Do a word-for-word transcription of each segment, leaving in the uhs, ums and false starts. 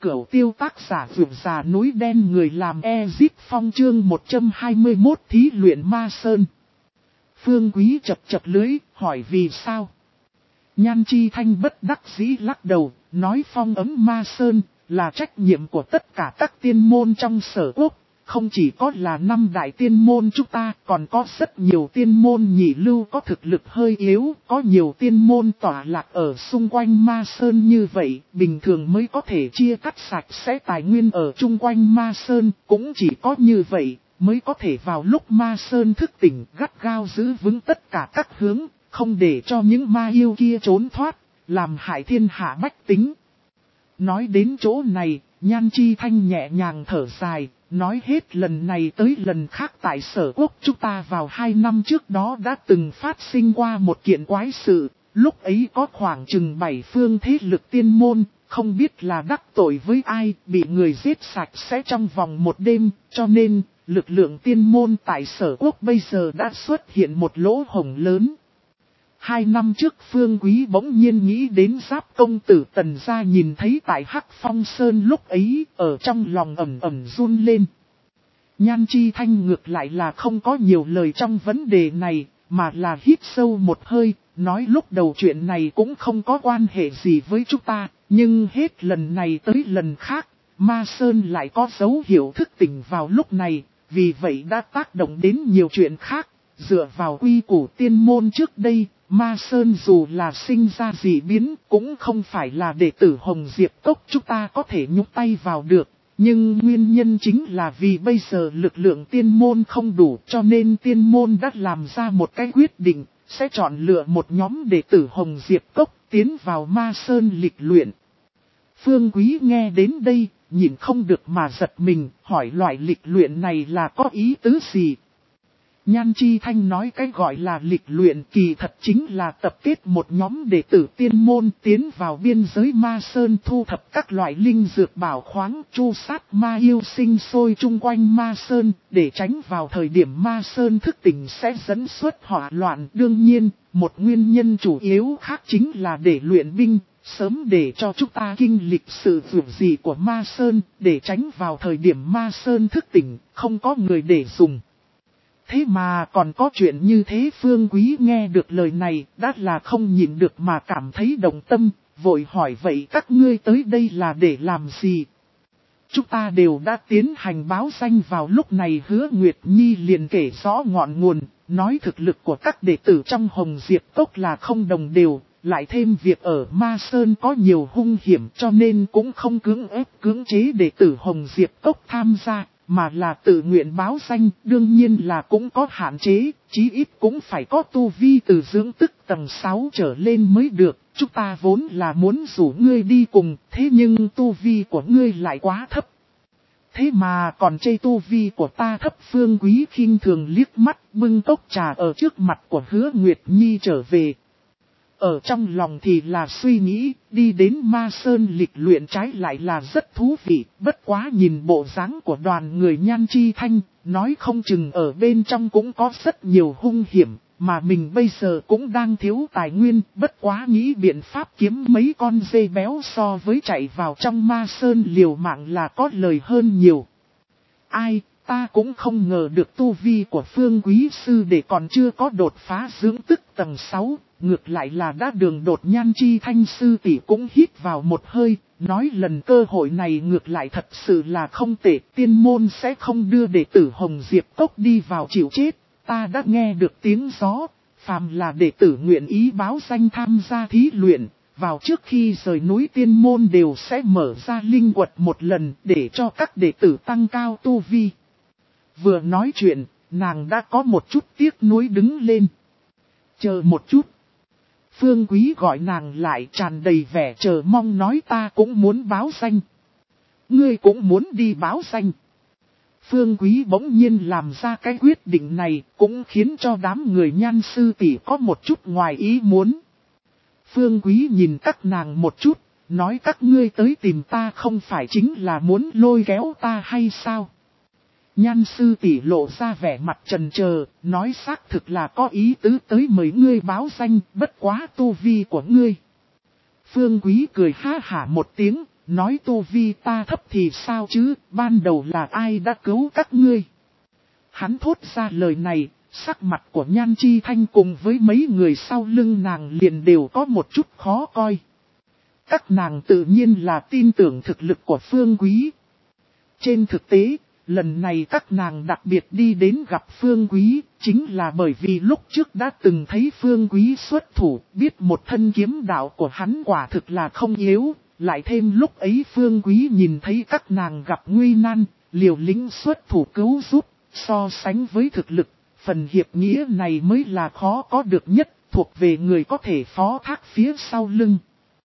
Cửu Tiêu tác giả vượt già núi đen người làm Ezip Phong chương một trăm hai mươi mốt thí luyện ma sơn. Phương Quý chập chập lưới, hỏi vì sao? Nhan Chi Thanh bất đắc dĩ lắc đầu, nói phong ấm ma sơn là trách nhiệm của tất cả các tiên môn trong Sở Quốc. Không chỉ có là năm đại tiên môn chúng ta, còn có rất nhiều tiên môn nhị lưu có thực lực hơi yếu, có nhiều tiên môn tỏa lạc ở xung quanh ma sơn như vậy, bình thường mới có thể chia cắt sạch sẽ tài nguyên ở chung quanh ma sơn, cũng chỉ có như vậy, mới có thể vào lúc ma sơn thức tỉnh gắt gao giữ vững tất cả các hướng, không để cho những ma yêu kia trốn thoát, làm hại thiên hạ bách tính. Nói đến chỗ này, Nhan Chi Thanh nhẹ nhàng thở dài. Nói hết lần này tới lần khác tại Sở Quốc chúng ta vào hai năm trước đó đã từng phát sinh qua một kiện quái sự, lúc ấy có khoảng chừng bảy phương thế lực tiên môn, không biết là đắc tội với ai, bị người giết sạch sẽ trong vòng một đêm, cho nên lực lượng tiên môn tại Sở Quốc bây giờ đã xuất hiện một lỗ hổng lớn. Hai năm trước Phương Quý bỗng nhiên nghĩ đến Giáp công tử Tần gia nhìn thấy tại Hắc Phong Sơn lúc ấy, ở trong lòng ẩm ẩm run lên. Nhan Chi Thanh ngược lại là không có nhiều lời trong vấn đề này, mà là hít sâu một hơi, nói lúc đầu chuyện này cũng không có quan hệ gì với chúng ta, nhưng hết lần này tới lần khác, Ma Sơn lại có dấu hiệu thức tỉnh vào lúc này, vì vậy đã tác động đến nhiều chuyện khác, dựa vào quy củ tiên môn trước đây. Ma Sơn dù là sinh ra dị biến cũng không phải là đệ tử Hồng Diệp Cốc chúng ta có thể nhúc tay vào được. Nhưng nguyên nhân chính là vì bây giờ lực lượng tiên môn không đủ cho nên tiên môn đã làm ra một cái quyết định sẽ chọn lựa một nhóm đệ tử Hồng Diệp Cốc tiến vào Ma Sơn lịch luyện. Phương Quý nghe đến đây nhìn không được mà giật mình hỏi loại lịch luyện này là có ý tứ gì. Nhan Chi Thanh nói cái gọi là lịch luyện kỳ thật chính là tập kết một nhóm đệ tử tiên môn tiến vào biên giới Ma Sơn thu thập các loại linh dược bảo khoáng chu sát ma yêu sinh sôi chung quanh Ma Sơn để tránh vào thời điểm Ma Sơn thức tỉnh sẽ dẫn xuất hỏa loạn. Đương nhiên, một nguyên nhân chủ yếu khác chính là để luyện binh, sớm để cho chúng ta kinh lịch sự vượt gì của Ma Sơn để tránh vào thời điểm Ma Sơn thức tỉnh không có người để dùng. Thế mà còn có chuyện như thế. Phương Quý nghe được lời này đã là không nhịn được mà cảm thấy động tâm, vội hỏi vậy các ngươi tới đây là để làm gì? Chúng ta đều đã tiến hành báo danh vào lúc này Hứa Nguyệt Nhi liền kể rõ ngọn nguồn, nói thực lực của các đệ tử trong Hồng Diệp Cốc là không đồng đều, lại thêm việc ở Ma Sơn có nhiều hung hiểm cho nên cũng không cưỡng ép cưỡng chế đệ tử Hồng Diệp Cốc tham gia. Mà là tự nguyện báo danh, đương nhiên là cũng có hạn chế, chí ít cũng phải có tu vi từ dưỡng tức tầng sáu trở lên mới được. Chúng ta vốn là muốn rủ ngươi đi cùng, thế nhưng tu vi của ngươi lại quá thấp. Thế mà còn chê tu vi của ta thấp. Phương Quý khinh thường liếc mắt bưng cốc trà ở trước mặt của Hứa Nguyệt Nhi trở về. Ở trong lòng thì là suy nghĩ, đi đến Ma Sơn lịch luyện trái lại là rất thú vị, bất quá nhìn bộ dáng của đoàn người Nhan Chi Thanh, nói không chừng ở bên trong cũng có rất nhiều hung hiểm, mà mình bây giờ cũng đang thiếu tài nguyên, bất quá nghĩ biện pháp kiếm mấy con dê béo so với chạy vào trong Ma Sơn liều mạng là có lời hơn nhiều. Ai, ta cũng không ngờ được tu vi của Phương Quý sư để còn chưa có đột phá dưỡng tức tầng sáu. Ngược lại là đã đường đột. Nhan Chi Thanh sư tỷ cũng hít vào một hơi, nói lần cơ hội này ngược lại thật sự là không tệ, tiên môn sẽ không đưa đệ tử Hồng Diệp Cốc đi vào chịu chết, ta đã nghe được tiếng gió, phàm là đệ tử nguyện ý báo danh tham gia thí luyện, vào trước khi rời núi tiên môn đều sẽ mở ra linh quật một lần để cho các đệ tử tăng cao tu vi. Vừa nói chuyện, nàng đã có một chút tiếc nuối đứng lên. Chờ một chút. Phương Quý gọi nàng lại tràn đầy vẻ chờ mong nói ta cũng muốn báo danh. Ngươi cũng muốn đi báo danh. Phương Quý bỗng nhiên làm ra cái quyết định này cũng khiến cho đám người Nhan sư tỷ có một chút ngoài ý muốn. Phương Quý nhìn các nàng một chút, nói các ngươi tới tìm ta không phải chính là muốn lôi kéo ta hay sao? Nhan sư tỷ lộ ra vẻ mặt chần chờ, nói xác thực là có ý tứ tới mời ngươi báo danh, bất quá tu vi của ngươi. Phương Quý cười ha hả một tiếng, nói tu vi ta thấp thì sao chứ, ban đầu là ai đã cứu các ngươi. Hắn thốt ra lời này, sắc mặt của Nhan Chi Thanh cùng với mấy người sau lưng nàng liền đều có một chút khó coi. Các nàng tự nhiên là tin tưởng thực lực của Phương Quý. Trên thực tế, lần này các nàng đặc biệt đi đến gặp Phương Quý, chính là bởi vì lúc trước đã từng thấy Phương Quý xuất thủ, biết một thân kiếm đạo của hắn quả thực là không yếu, lại thêm lúc ấy Phương Quý nhìn thấy các nàng gặp nguy nan, liều lĩnh xuất thủ cứu giúp, so sánh với thực lực, phần hiệp nghĩa này mới là khó có được nhất, thuộc về người có thể phó thác phía sau lưng.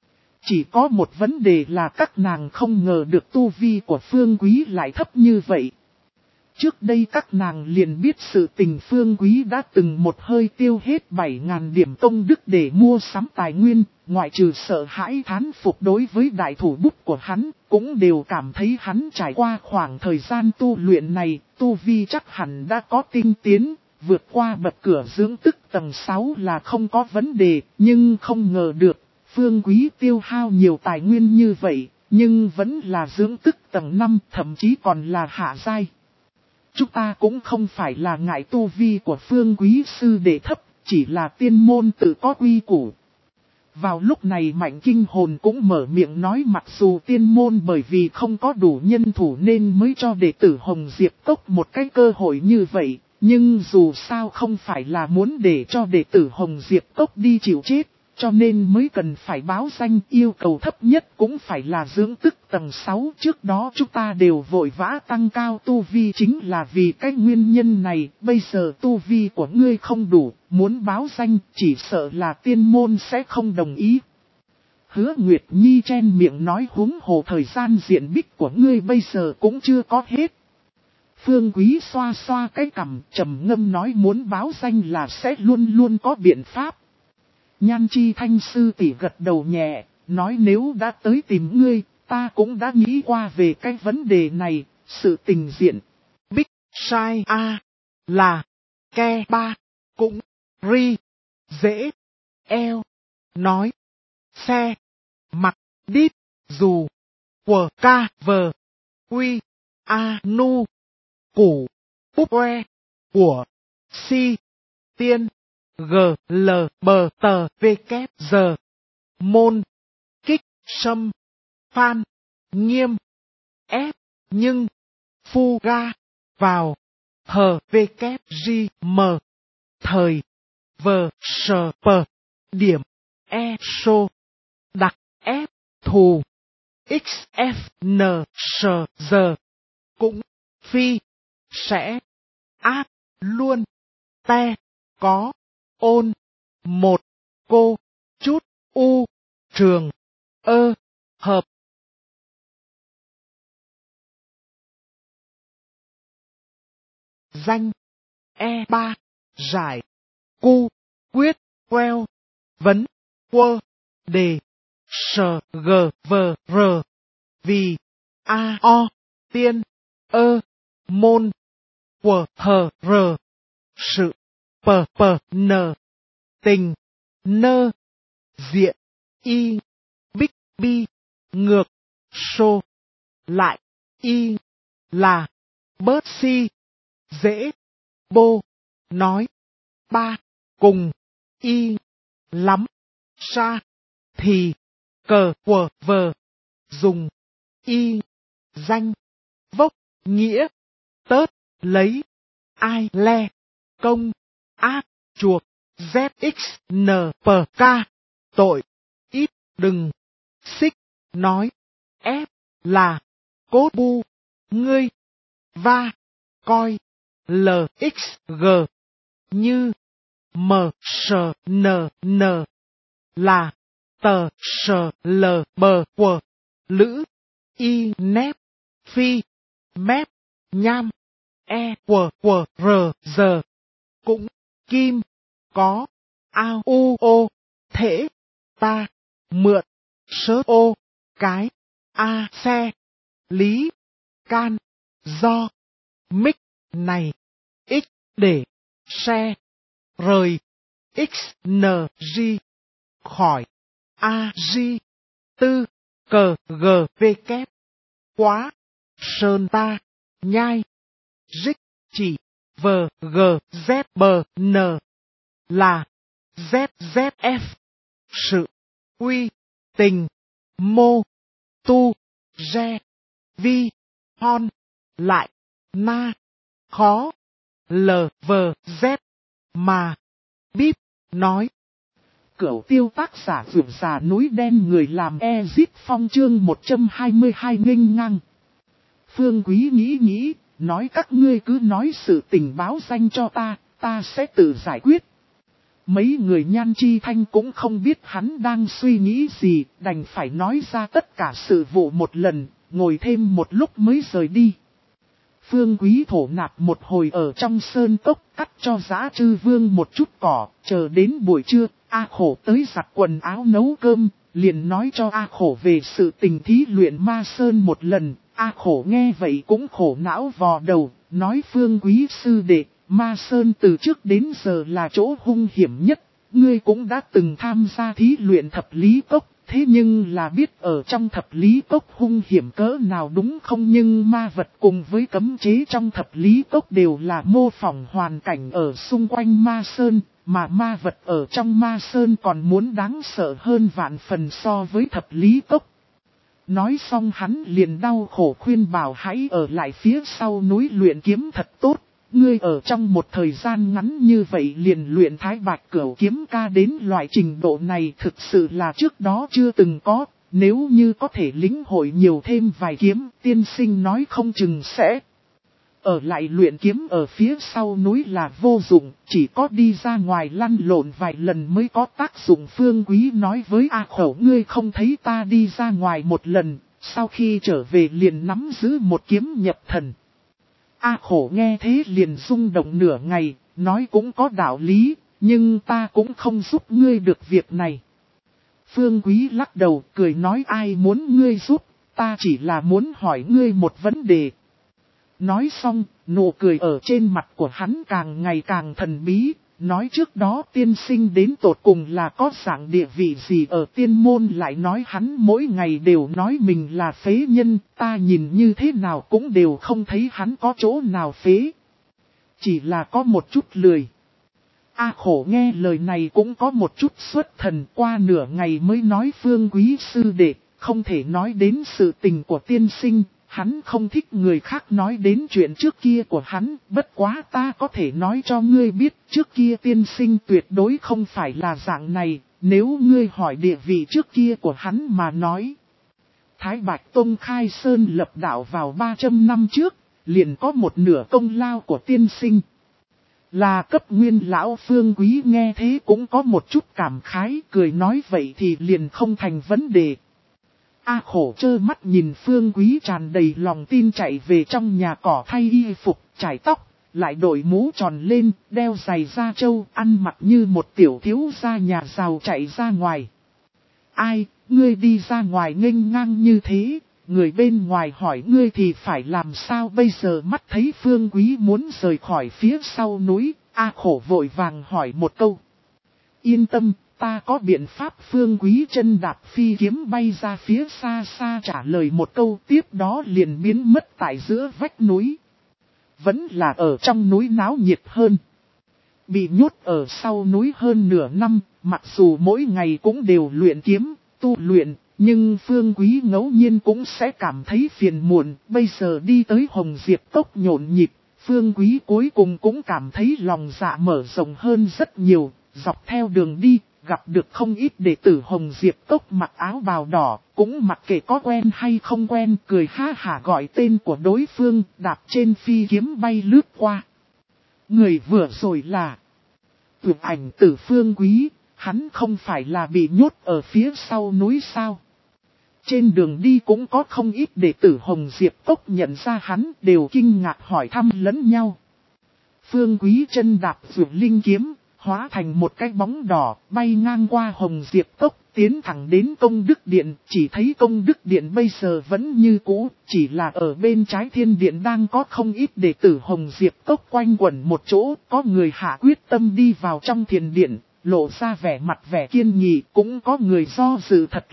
Chỉ có một vấn đề là các nàng không ngờ được tu vi của Phương Quý lại thấp như vậy. Trước đây các nàng liền biết sự tình Phương Quý đã từng một hơi tiêu hết bảy nghìn điểm công đức để mua sắm tài nguyên, ngoại trừ sợ hãi thán phục đối với đại thủ bút của hắn, cũng đều cảm thấy hắn trải qua khoảng thời gian tu luyện này, tu vi chắc hẳn đã có tinh tiến, vượt qua bậc cửa dưỡng tức tầng sáu là không có vấn đề, nhưng không ngờ được. Phương Quý tiêu hao nhiều tài nguyên như vậy, nhưng vẫn là dưỡng tức tầng năm, thậm chí còn là hạ giai. Chúng ta cũng không phải là ngại tu vi của Phương Quý sư đệ thấp, chỉ là tiên môn tự có quy củ. Vào lúc này Mạnh Kinh Hồn cũng mở miệng nói mặc dù tiên môn bởi vì không có đủ nhân thủ nên mới cho đệ tử Hồng Diệp Cốc một cái cơ hội như vậy, nhưng dù sao không phải là muốn để cho đệ tử Hồng Diệp Cốc đi chịu chết. Cho nên mới cần phải báo danh, yêu cầu thấp nhất cũng phải là dưỡng tức tầng sáu. Trước đó chúng ta đều vội vã tăng cao tu vi chính là vì cái nguyên nhân này. Bây giờ tu vi của ngươi không đủ, muốn báo danh chỉ sợ là tiên môn sẽ không đồng ý. Hứa Nguyệt Nhi chen miệng nói huống hồ thời gian diện bích của ngươi bây giờ cũng chưa có hết. Phương Quý xoa xoa cái cằm trầm ngâm nói muốn báo danh là sẽ luôn luôn có biện pháp. Nhan Chi Thanh sư tỷ gật đầu nhẹ, nói nếu đã tới tìm ngươi, ta cũng đã nghĩ qua về cái vấn đề này, sự tình diện. Bích sai a là ke ba cũng ri dễ eo nói xe mặc đít dù quờ ca vờ quy a nu củ úp que của si tiên. G, L, B, T, V, K, giờ. Môn. Kích, sâm. Phan. Nghiêm. Ép. Nhưng. Phu ga. Vào. Hờ, V, K, G, M. Thời. V, S, P. Điểm. E, sô. Đặc. F. Thù. X, F, N, S, giờ. Cũng. Phi. Sẽ. Áp. Luôn. Te. Có. Ôn. Một. Cô. Chút. U. Trường. Ơ. Hợp. Danh. E ba. Giải. Cu. Quyết. Queo. Vấn. Quơ. Đề. Sờ. G. V. R. Vì. A. O. Tiên. Ơ. Môn. Quờ. Hờ. R. Sự. P. P. N. Tình. Nơ. Diện. Y. Bích. Bi. Ngược. Xô. Lại. Y. Là. Bớt si. Dễ. Bô. Nói. Ba. Cùng. Y. Lắm. Sa. Thì. Cờ. Quờ. Vờ. Dùng. Y. Danh. Vốc. Nghĩa. Tớt. Lấy. Ai. Le. Công. Ác. Chuộc. Z X N P K. Tội. Ít. Đừng. Xích. Nói. Ép. Là. Cốt bu. Ngươi. Va. Coi. L X G. Như. M. S. N. N. Là. Tờ. S. L. B. Quờ. Lữ. Y. Nép. Phi. Mép. Nham. E. Quờ. Quờ. R. Giờ. Cũng. Kim. Có. Ao. U. Ô. Thể. Ta. Mượn. Sớ. Ô. Cái. A. Xe. Lý. Can. Do. Mic. Này. X. Để. Xe. Rời. X. N. G. Khỏi. A. G. Tư. cờ gờ vê kép, quá, sơn ta, nhai, rích, chỉ, vờ gờ dét bờ nờ, là, dét dét ép, sự, uy, tình, mô, tu, re, vi, hon, lại, na, khó, lờ vờ dét, mà, bíp, nói. Cửu tiêu tác giả vượt già núi đen người làm Ezit Phong chương một trăm hai mươi hai nghênh ngang. Phương Quý nghĩ nghĩ, nói các ngươi cứ nói sự tình báo danh cho ta, ta sẽ tự giải quyết. Mấy người Nhan Chi Thanh cũng không biết hắn đang suy nghĩ gì, đành phải nói ra tất cả sự vụ một lần, ngồi thêm một lúc mới rời đi. Phương Quý thổ nạp một hồi ở trong sơn cốc, cắt cho Dã Trư Vương một chút cỏ, chờ đến buổi trưa, A Khổ tới giặt quần áo nấu cơm, liền nói cho A Khổ về sự tình thí luyện ma sơn một lần. A Khổ nghe vậy cũng khổ não vò đầu, nói Phương Quý sư đệ, ma sơn từ trước đến giờ là chỗ hung hiểm nhất, ngươi cũng đã từng tham gia thí luyện thập lý cốc. Thế nhưng là biết ở trong thập lý cốc hung hiểm cỡ nào đúng không, nhưng ma vật cùng với cấm chế trong thập lý cốc đều là mô phỏng hoàn cảnh ở xung quanh ma sơn, mà ma vật ở trong ma sơn còn muốn đáng sợ hơn vạn phần so với thập lý cốc. Nói xong hắn liền đau khổ khuyên bảo hãy ở lại phía sau núi luyện kiếm thật tốt. Ngươi ở trong một thời gian ngắn như vậy liền luyện Thái Bạch Cửu kiếm ca đến loại trình độ này thực sự là trước đó chưa từng có. Nếu như có thể lĩnh hội nhiều thêm vài kiếm, tiên sinh nói không chừng sẽ ở lại luyện kiếm ở phía sau núi là vô dụng, chỉ có đi ra ngoài lăn lộn vài lần mới có tác dụng. Phương Quý nói với A Khổ, ngươi không thấy ta đi ra ngoài một lần, sau khi trở về liền nắm giữ một kiếm nhập thần. A Khổ nghe thế liền rung động nửa ngày, nói cũng có đạo lý, nhưng ta cũng không giúp ngươi được việc này. Phương Quý lắc đầu cười nói ai muốn ngươi giúp, ta chỉ là muốn hỏi ngươi một vấn đề. Nói xong, nụ cười ở trên mặt của hắn càng ngày càng thần bí, nói trước đó tiên sinh đến tột cùng là có dạng địa vị gì ở tiên môn, lại nói hắn mỗi ngày đều nói mình là phế nhân, ta nhìn như thế nào cũng đều không thấy hắn có chỗ nào phế. Chỉ là có một chút lười. A Khổ nghe lời này cũng có một chút xuất thần, qua nửa ngày mới nói Phương Quý sư đệ, không thể nói đến sự tình của tiên sinh. Hắn không thích người khác nói đến chuyện trước kia của hắn, bất quá ta có thể nói cho ngươi biết, trước kia tiên sinh tuyệt đối không phải là dạng này, nếu ngươi hỏi địa vị trước kia của hắn mà nói. Thái Bạch Tông khai sơn lập đạo vào ba trăm năm trước, liền có một nửa công lao của tiên sinh. Là cấp nguyên lão. Phương Quý nghe thế cũng có một chút cảm khái, cười nói vậy thì liền không thành vấn đề. A Khổ trơ mắt nhìn Phương Quý tràn đầy lòng tin chạy về trong nhà cỏ thay y phục, chải tóc, lại đội mũ tròn lên, đeo giày da trâu, ăn mặc như một tiểu thiếu gia nhà giàu chạy ra ngoài. Ai, ngươi đi ra ngoài nghênh ngang như thế, người bên ngoài hỏi ngươi thì phải làm sao bây giờ? Mắt thấy Phương Quý muốn rời khỏi phía sau núi, A Khổ vội vàng hỏi một câu. Yên tâm, ta có biện pháp. Phương Quý chân đạp phi kiếm bay ra phía xa xa trả lời một câu, tiếp đó liền biến mất tại giữa vách núi. Vẫn là ở trong núi náo nhiệt hơn. Bị nhốt ở sau núi hơn nửa năm, mặc dù mỗi ngày cũng đều luyện kiếm, tu luyện, nhưng Phương Quý ngẫu nhiên cũng sẽ cảm thấy phiền muộn. Bây giờ đi tới Hồng Diệp Cốc nhộn nhịp, Phương Quý cuối cùng cũng cảm thấy lòng dạ mở rộng hơn rất nhiều. Dọc theo đường đi, gặp được không ít đệ tử Hồng Diệp Cốc mặc áo bào đỏ, cũng mặc kệ có quen hay không quen, cười ha hả gọi tên của đối phương, đạp trên phi kiếm bay lướt qua. Người vừa rồi là Tuyệt Ảnh Tử. Phương Quý, hắn không phải là bị nhốt ở phía sau núi sao? Trên đường đi cũng có không ít đệ tử Hồng Diệp Cốc nhận ra hắn, đều kinh ngạc hỏi thăm lẫn nhau. Phương Quý chân đạp vượt linh kiếm, hóa thành một cái bóng đỏ, bay ngang qua Hồng Diệp Cốc, tiến thẳng đến Công Đức Điện. Chỉ thấy Công Đức Điện bây giờ vẫn như cũ, chỉ là ở bên trái thiên điện đang có không ít đệ tử Hồng Diệp Cốc quanh quẩn một chỗ. Có người hạ quyết tâm đi vào trong thiền điện, lộ ra vẻ mặt vẻ kiên nghị, cũng có người do dự thật lâu,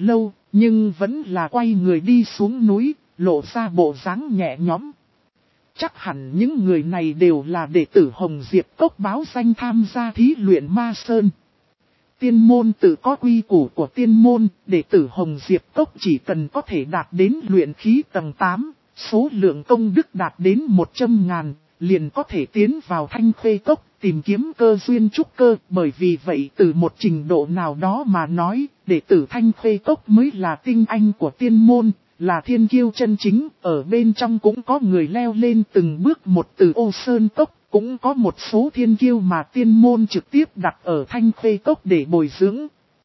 nhưng vẫn là quay người đi xuống núi, lộ ra bộ dáng nhẹ nhõm. Chắc hẳn những người này đều là đệ tử Hồng Diệp Cốc báo danh tham gia thí luyện Ma Sơn. Tiên môn tự có quy củ của tiên môn, đệ tử Hồng Diệp Cốc chỉ cần có thể đạt đến luyện khí tầng tám, số lượng công đức đạt đến một trăm ngàn, liền có thể tiến vào Thanh Khê Cốc tìm kiếm cơ duyên trúc cơ. Bởi vì vậy từ một trình độ nào đó mà nói, đệ tử Thanh Khê Cốc mới là tinh anh của tiên môn, là thiên kiêu chân chính. Ở bên trong cũng có người leo lên từng bước một từ Ô Sơn Cốc, cũng có một số thiên kiêu mà tiên môn trực tiếp đặt ở Thanh Khê Cốc để bồi dưỡng.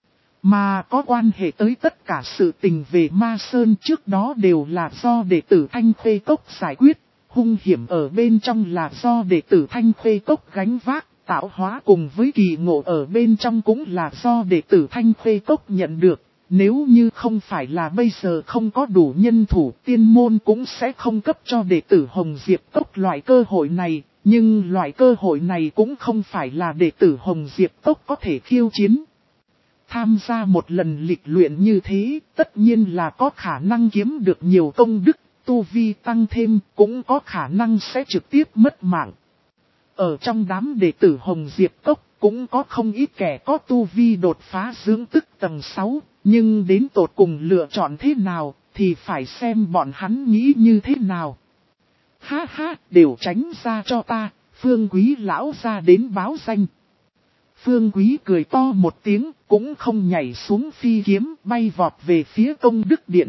Mà có quan hệ tới tất cả sự tình về Ma Sơn trước đó đều là do đệ tử Thanh Khê Cốc giải quyết, hung hiểm ở bên trong là do đệ tử Thanh Khê Cốc gánh vác, tạo hóa cùng với kỳ ngộ ở bên trong cũng là do đệ tử Thanh Khê Cốc nhận được. Nếu như không phải là bây giờ không có đủ nhân thủ, tiên môn cũng sẽ không cấp cho đệ tử Hồng Diệp Cốc loại cơ hội này, nhưng loại cơ hội này cũng không phải là đệ tử Hồng Diệp Cốc có thể khiêu chiến. Tham gia một lần lịch luyện như thế, tất nhiên là có khả năng kiếm được nhiều công đức, tu vi tăng thêm, cũng có khả năng sẽ trực tiếp mất mạng. Ở trong đám đệ tử Hồng Diệp Cốc, cũng có không ít kẻ có tu vi đột phá dưỡng tức tầng sáu, nhưng đến tột cùng lựa chọn thế nào, thì phải xem bọn hắn nghĩ như thế nào. Ha ha, đều tránh ra cho ta, Phương Quý lão ra đến báo danh. Phương Quý cười to một tiếng, cũng không nhảy xuống phi kiếm, bay vọt về phía công đức điện.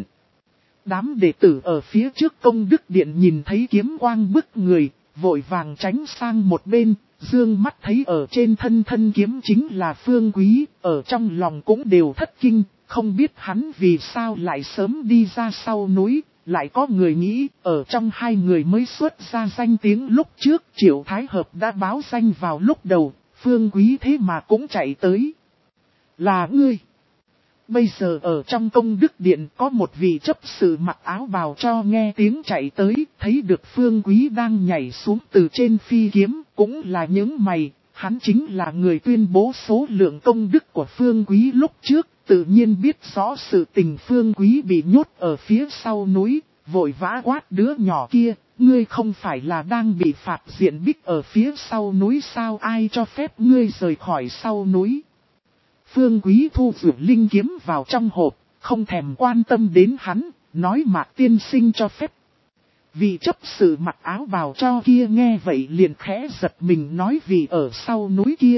Đám đệ tử ở phía trước công đức điện nhìn thấy kiếm quang bức người, vội vàng tránh sang một bên, dương mắt thấy ở trên thân thân kiếm chính là Phương Quý, ở trong lòng cũng đều thất kinh, không biết hắn vì sao lại sớm đi ra sau núi. Lại có người nghĩ, ở trong hai người mới xuất ra danh tiếng lúc trước, Triệu Thái Hợp đã báo danh vào lúc đầu, Phương Quý thế mà cũng chạy tới. Là ngươi. Bây giờ ở trong công đức điện có một vị chấp sự mặc áo bào cho nghe tiếng chạy tới, thấy được Phương Quý đang nhảy xuống từ trên phi kiếm, cũng là những mày, hắn chính là người tuyên bố số lượng công đức của Phương Quý lúc trước. Tự nhiên biết rõ sự tình Phương Quý bị nhốt ở phía sau núi, vội vã quát đứa nhỏ kia, ngươi không phải là đang bị phạt diện bích ở phía sau núi sao, ai cho phép ngươi rời khỏi sau núi. Phương Quý thu vượt linh kiếm vào trong hộp, không thèm quan tâm đến hắn, nói Mạc tiên sinh cho phép. Vị chấp sự mặc áo bào cho kia nghe vậy liền khẽ giật mình nói vì ở sau núi kia.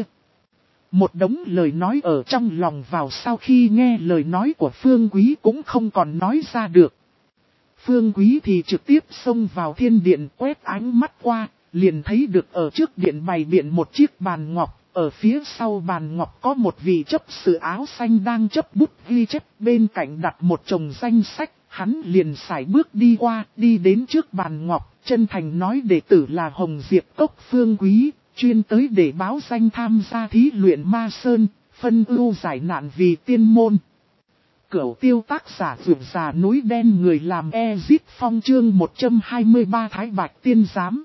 Một đống lời nói ở trong lòng vào sau khi nghe lời nói của Phương Quý cũng không còn nói ra được. Phương Quý thì trực tiếp xông vào thiên điện quét ánh mắt qua, liền thấy được ở trước điện bày biện một chiếc bàn ngọc, ở phía sau bàn ngọc có một vị chấp sự áo xanh đang chấp bút ghi chép, bên cạnh đặt một chồng danh sách, hắn liền sải bước đi qua, đi đến trước bàn ngọc, chân thành nói đệ tử là Hồng Diệp Cốc Phương Quý. Chuyên tới để báo danh tham gia thí luyện Ma Sơn, phân ưu giải nạn vì tiên môn. Cửu tiêu tác giả vượt già núi đen người làm Ezit Phong chương một trăm hai mươi ba Thái Bạch Tiên Giám.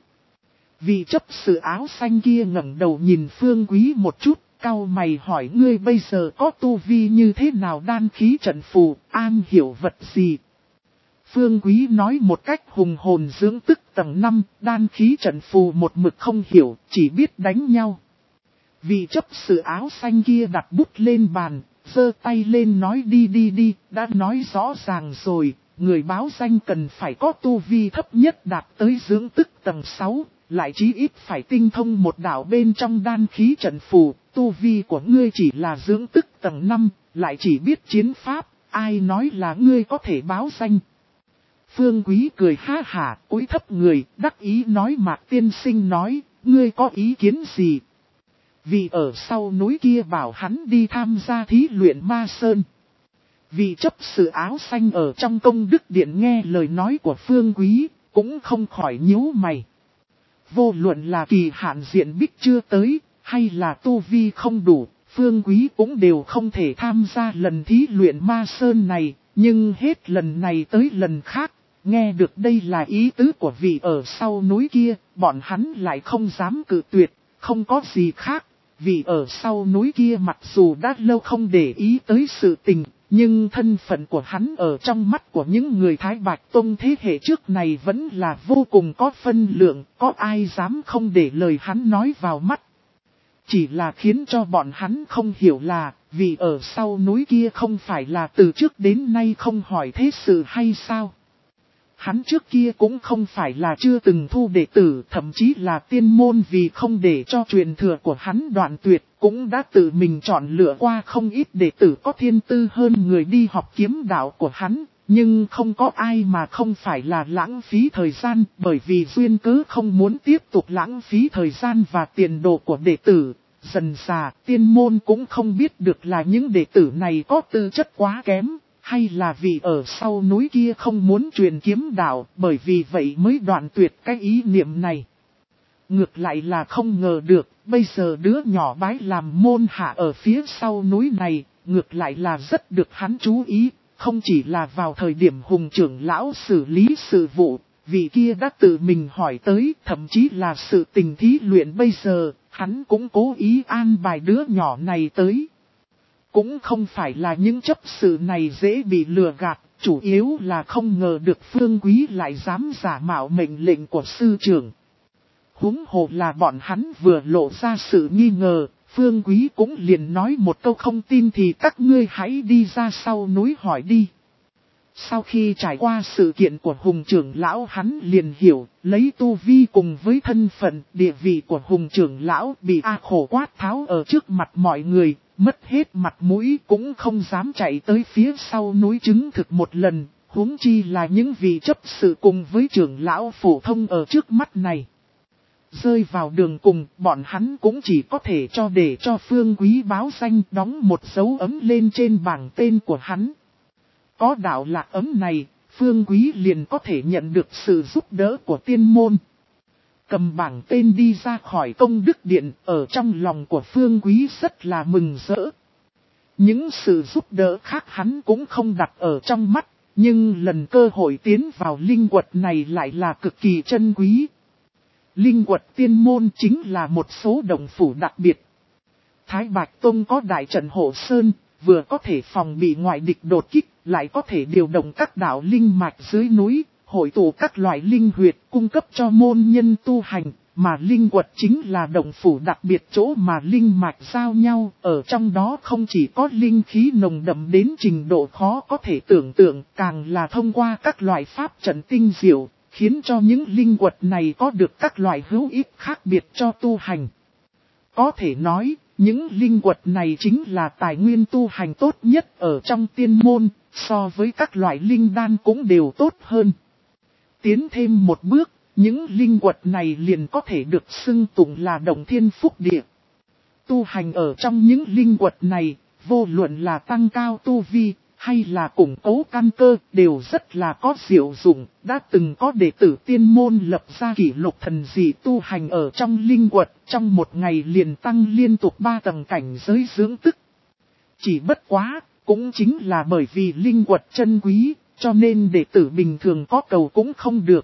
Vị chấp sự áo xanh kia ngẩng đầu nhìn Phương Quý một chút, cau mày hỏi ngươi bây giờ có tu vi như thế nào, đan khí trận phù, an hiểu vật gì? Phương Quý nói một cách hùng hồn dưỡng tức tầng năm, đan khí trận phù một mực không hiểu, chỉ biết đánh nhau. Vị chấp sự áo xanh kia đặt bút lên bàn, giơ tay lên nói đi đi đi, đã nói rõ ràng rồi, người báo danh cần phải có tu vi thấp nhất đạt tới dưỡng tức tầng sáu, lại chí ít phải tinh thông một đạo bên trong đan khí trận phù, tu vi của ngươi chỉ là dưỡng tức tầng năm, lại chỉ biết chiến pháp, ai nói là ngươi có thể báo danh. Phương Quý cười ha hả, cúi thấp người, đắc ý nói Mạc tiên sinh nói, ngươi có ý kiến gì? Vì ở sau núi kia bảo hắn đi tham gia thí luyện Ma Sơn. Vị chấp sự áo xanh ở trong công đức điện nghe lời nói của Phương Quý, cũng không khỏi nhíu mày. Vô luận là kỳ hạn diện bích chưa tới, hay là tu vi không đủ, Phương Quý cũng đều không thể tham gia lần thí luyện Ma Sơn này, nhưng hết lần này tới lần khác. Nghe được đây là ý tứ của vị ở sau núi kia, bọn hắn lại không dám cự tuyệt, không có gì khác. Vị ở sau núi kia mặc dù đã lâu không để ý tới sự tình, Nhưng thân phận của hắn ở trong mắt của những người Thái Bạch Tông thế hệ trước này vẫn là vô cùng có phân lượng, có ai dám không để lời hắn nói vào mắt. Chỉ là khiến cho bọn hắn không hiểu là, vì ở sau núi kia không phải là từ trước đến nay không hỏi thế sự hay sao. Hắn trước kia cũng không phải là chưa từng thu đệ tử, thậm chí là tiên môn vì không để cho truyền thừa của hắn đoạn tuyệt, cũng đã tự mình chọn lựa qua không ít đệ tử có thiên tư hơn người đi học kiếm đạo của hắn, nhưng không có ai mà không phải là lãng phí thời gian, bởi vì duyên cớ không muốn tiếp tục lãng phí thời gian và tiền đồ của đệ tử. Dần dà, tiên môn cũng không biết được là những đệ tử này có tư chất quá kém, hay là vì ở sau núi kia không muốn truyền kiếm đạo, bởi vì vậy mới đoạn tuyệt cái ý niệm này. Ngược lại là không ngờ được, bây giờ đứa nhỏ bái làm môn hạ ở phía sau núi này, ngược lại là rất được hắn chú ý, không chỉ là vào thời điểm Hùng trưởng lão xử lý sự vụ, vị kia đã tự mình hỏi tới, thậm chí là sự tình thí luyện bây giờ, hắn cũng cố ý an bài đứa nhỏ này tới. Cũng không phải là những chấp sự này dễ bị lừa gạt, chủ yếu là không ngờ được Phương Quý lại dám giả mạo mệnh lệnh của sư trưởng. Huống hồ là bọn hắn vừa lộ ra sự nghi ngờ, Phương Quý cũng liền nói một câu không tin thì các ngươi hãy đi ra sau núi hỏi đi. Sau khi trải qua sự kiện của Hùng trưởng lão hắn liền hiểu, lấy tu vi cùng với thân phận, địa vị của Hùng trưởng lão bị A Khổ quát tháo ở trước mặt mọi người, mất hết mặt mũi cũng không dám chạy tới phía sau núi chứng thực một lần, huống chi là những vị chấp sự cùng với trưởng lão phổ thông ở trước mắt này. Rơi vào đường cùng, bọn hắn cũng chỉ có thể cho để cho Phương Quý báo danh đóng một dấu ấm lên trên bảng tên của hắn. Có đạo lạc ấm này, Phương Quý liền có thể nhận được sự giúp đỡ của tiên môn. Cầm bảng tên đi ra khỏi công đức điện, ở trong lòng của Phương Quý rất là mừng rỡ. Những sự giúp đỡ khác hắn cũng không đặt ở trong mắt, nhưng lần cơ hội tiến vào linh quật này lại là cực kỳ chân quý. Linh quật tiên môn chính là một số động phủ đặc biệt. Thái Bạch Tông có đại trận hộ sơn, vừa có thể phòng bị ngoại địch đột kích, lại có thể điều động các đạo linh mạch dưới núi, hội tụ các loại linh huyệt cung cấp cho môn nhân tu hành, mà linh quật chính là động phủ đặc biệt chỗ mà linh mạch giao nhau, ở trong đó không chỉ có linh khí nồng đậm đến trình độ khó có thể tưởng tượng, càng là thông qua các loại pháp trận tinh diệu, khiến cho những linh quật này có được các loại hữu ích khác biệt cho tu hành. Có thể nói, những linh quật này chính là tài nguyên tu hành tốt nhất ở trong tiên môn, so với các loại linh đan cũng đều tốt hơn. Tiến thêm một bước, những linh quật này liền có thể được xưng tụng là động thiên phúc địa. Tu hành ở trong những linh quật này, vô luận là tăng cao tu vi, hay là củng cố căn cơ, đều rất là có diệu dụng. Đã từng có đệ tử tiên môn lập ra kỷ lục thần dị tu hành ở trong linh quật, trong một ngày liền tăng liên tục ba tầng cảnh giới dưỡng tức. Chỉ bất quá, cũng chính là bởi vì linh quật chân quý, cho nên đệ tử bình thường có cầu cũng không được.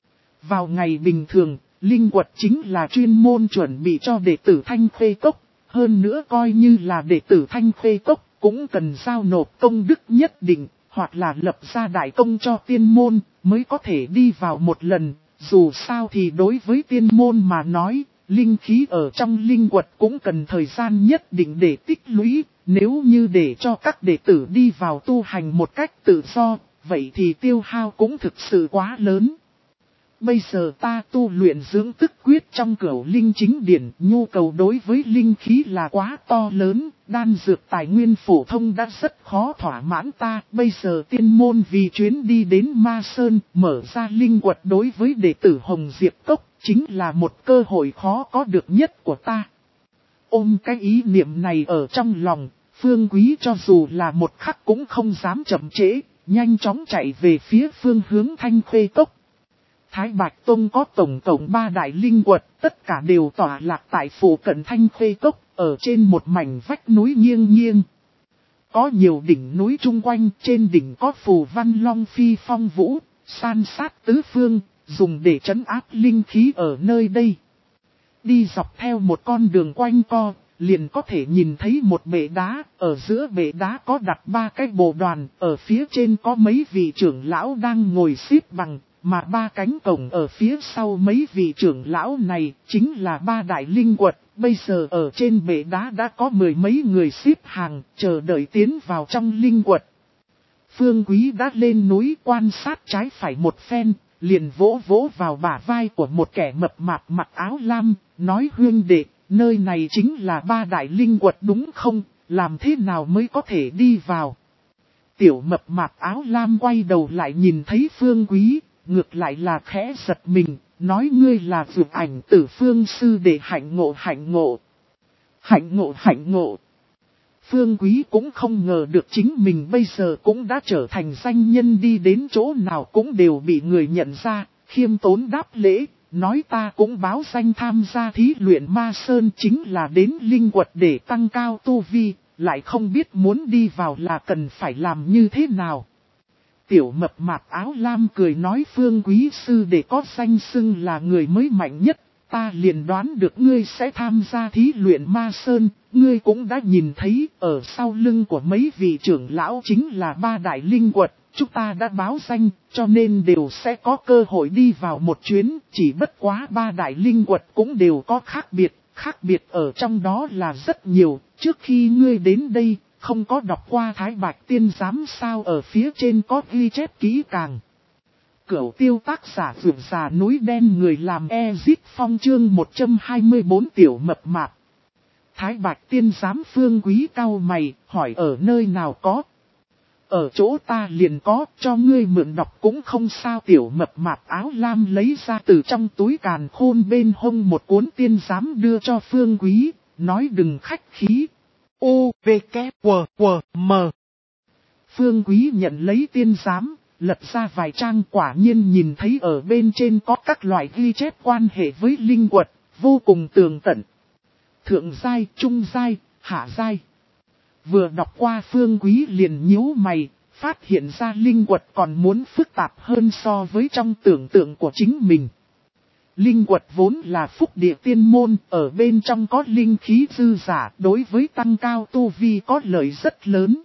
Vào ngày bình thường, linh quật chính là chuyên môn chuẩn bị cho đệ tử Thanh Khê Cốc, hơn nữa coi như là đệ tử Thanh Khê Cốc, cũng cần giao nộp công đức nhất định, hoặc là lập ra đại công cho tiên môn, mới có thể đi vào một lần. Dù sao thì đối với tiên môn mà nói, linh khí ở trong linh quật cũng cần thời gian nhất định để tích lũy, nếu như để cho các đệ tử đi vào tu hành một cách tự do, vậy thì tiêu hao cũng thực sự quá lớn. Bây giờ ta tu luyện dưỡng tức quyết trong cửu linh chính điển, nhu cầu đối với linh khí là quá to lớn, đan dược tài nguyên phổ thông đã rất khó thỏa mãn ta. Bây giờ tiên môn vì chuyến đi đến Ma Sơn, mở ra linh quật đối với đệ tử Hồng Diệp Cốc, chính là một cơ hội khó có được nhất của ta. Ôm cái ý niệm này ở trong lòng, Phương Quý cho dù là một khắc cũng không dám chậm trễ, nhanh chóng chạy về phía phương hướng Thanh Khê Cốc. Thái Bạch Tông có tổng cộng ba đại linh quật, tất cả đều tỏa lạc tại phủ cận Thanh Khê Cốc, ở trên một mảnh vách núi nghiêng nghiêng. Có nhiều đỉnh núi chung quanh, trên đỉnh có phù văn long phi phong vũ, san sát tứ phương, dùng để trấn áp linh khí ở nơi đây. Đi dọc theo một con đường quanh co, liền có thể nhìn thấy một bệ đá, ở giữa bệ đá có đặt ba cái bồ đoàn, ở phía trên có mấy vị trưởng lão đang ngồi xếp bằng, mà ba cánh cổng ở phía sau mấy vị trưởng lão này chính là ba đại linh quật, bây giờ ở trên bệ đá đã có mười mấy người xếp hàng, chờ đợi tiến vào trong linh quật. Phương Quý đã lên núi quan sát trái phải một phen, liền vỗ vỗ vào bả vai của một kẻ mập mạp mặc áo lam, nói huynh đệ, nơi này chính là ba đại linh quật đúng không, làm thế nào mới có thể đi vào. Tiểu mập mạp áo lam quay đầu lại nhìn thấy Phương Quý, ngược lại là khẽ giật mình, nói ngươi là Dược Ảnh Tử Phương sư đệ hạnh ngộ hạnh ngộ. Hạnh ngộ hạnh ngộ. Phương Quý cũng không ngờ được chính mình bây giờ cũng đã trở thành danh nhân, đi đến chỗ nào cũng đều bị người nhận ra, khiêm tốn đáp lễ, nói ta cũng báo danh tham gia thí luyện ma sơn chính là đến linh quật để tăng cao tu vi, lại không biết muốn đi vào là cần phải làm như thế nào. Tiểu mập mạp áo lam cười nói Phương Quý sư để có danh xưng là người mới mạnh nhất, ta liền đoán được ngươi sẽ tham gia thí luyện ma sơn, ngươi cũng đã nhìn thấy ở sau lưng của mấy vị trưởng lão chính là ba đại linh quật, chúng ta đã báo danh cho nên đều sẽ có cơ hội đi vào một chuyến, chỉ bất quá ba đại linh quật cũng đều có khác biệt, khác biệt ở trong đó là rất nhiều, trước khi ngươi đến đây. Không có đọc qua Thái Bạch Tiên Giám sao, ở phía trên có ghi chép kỹ càng. Cửu tiêu tác giả Dược Già núi đen người làm Ezip Phong chương một trăm hai mươi bốn tiểu mập mạp. Thái Bạch Tiên Giám Phương Quý cau mày, hỏi ở nơi nào có. Ở chỗ ta liền có, cho ngươi mượn đọc cũng không sao. Tiểu mập mạp áo lam lấy ra từ trong túi càn khôn bên hông một cuốn tiên giám đưa cho Phương Quý, nói đừng khách khí. U, V, K, W, W, M. Phương Quý nhận lấy tiên giám, lật ra vài trang, quả nhiên nhìn thấy ở bên trên có các loại ghi chép quan hệ với linh quật, vô cùng tường tận. Thượng giai, trung giai, hạ giai. Vừa đọc qua Phương Quý liền nhíu mày, phát hiện ra linh quật còn muốn phức tạp hơn so với trong tưởng tượng của chính mình. Linh quật vốn là phúc địa tiên môn, ở bên trong có linh khí dư giả, đối với tăng cao tu vi có lợi rất lớn.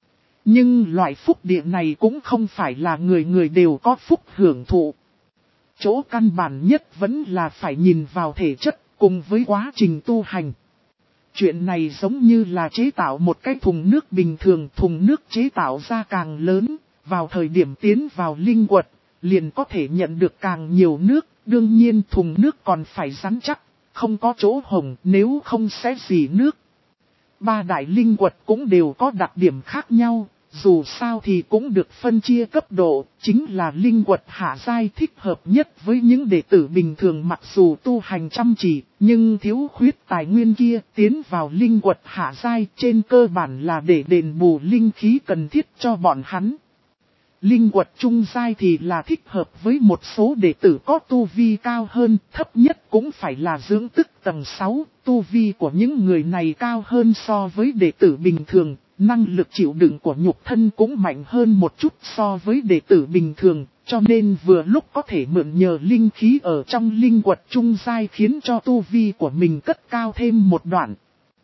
Nhưng loại phúc địa này cũng không phải là người người đều có phúc hưởng thụ. Chỗ căn bản nhất vẫn là phải nhìn vào thể chất, cùng với quá trình tu hành. Chuyện này giống như là chế tạo một cái thùng nước bình thường, thùng nước chế tạo ra càng lớn, vào thời điểm tiến vào linh quật, liền có thể nhận được càng nhiều nước. Đương nhiên thùng nước còn phải rắn chắc, không có chỗ hổng, nếu không sẽ rỉ nước. Ba đại linh quật cũng đều có đặc điểm khác nhau, dù sao thì cũng được phân chia cấp độ, chính là linh quật hạ giai thích hợp nhất với những đệ tử bình thường, mặc dù tu hành chăm chỉ, nhưng thiếu khuyết tài nguyên kia, tiến vào linh quật hạ giai trên cơ bản là để đền bù linh khí cần thiết cho bọn hắn. Linh quật trung giai thì là thích hợp với một số đệ tử có tu vi cao hơn, thấp nhất cũng phải là dưỡng tức tầng sáu, tu vi của những người này cao hơn so với đệ tử bình thường, năng lực chịu đựng của nhục thân cũng mạnh hơn một chút so với đệ tử bình thường, cho nên vừa lúc có thể mượn nhờ linh khí ở trong linh quật trung giai khiến cho tu vi của mình cất cao thêm một đoạn.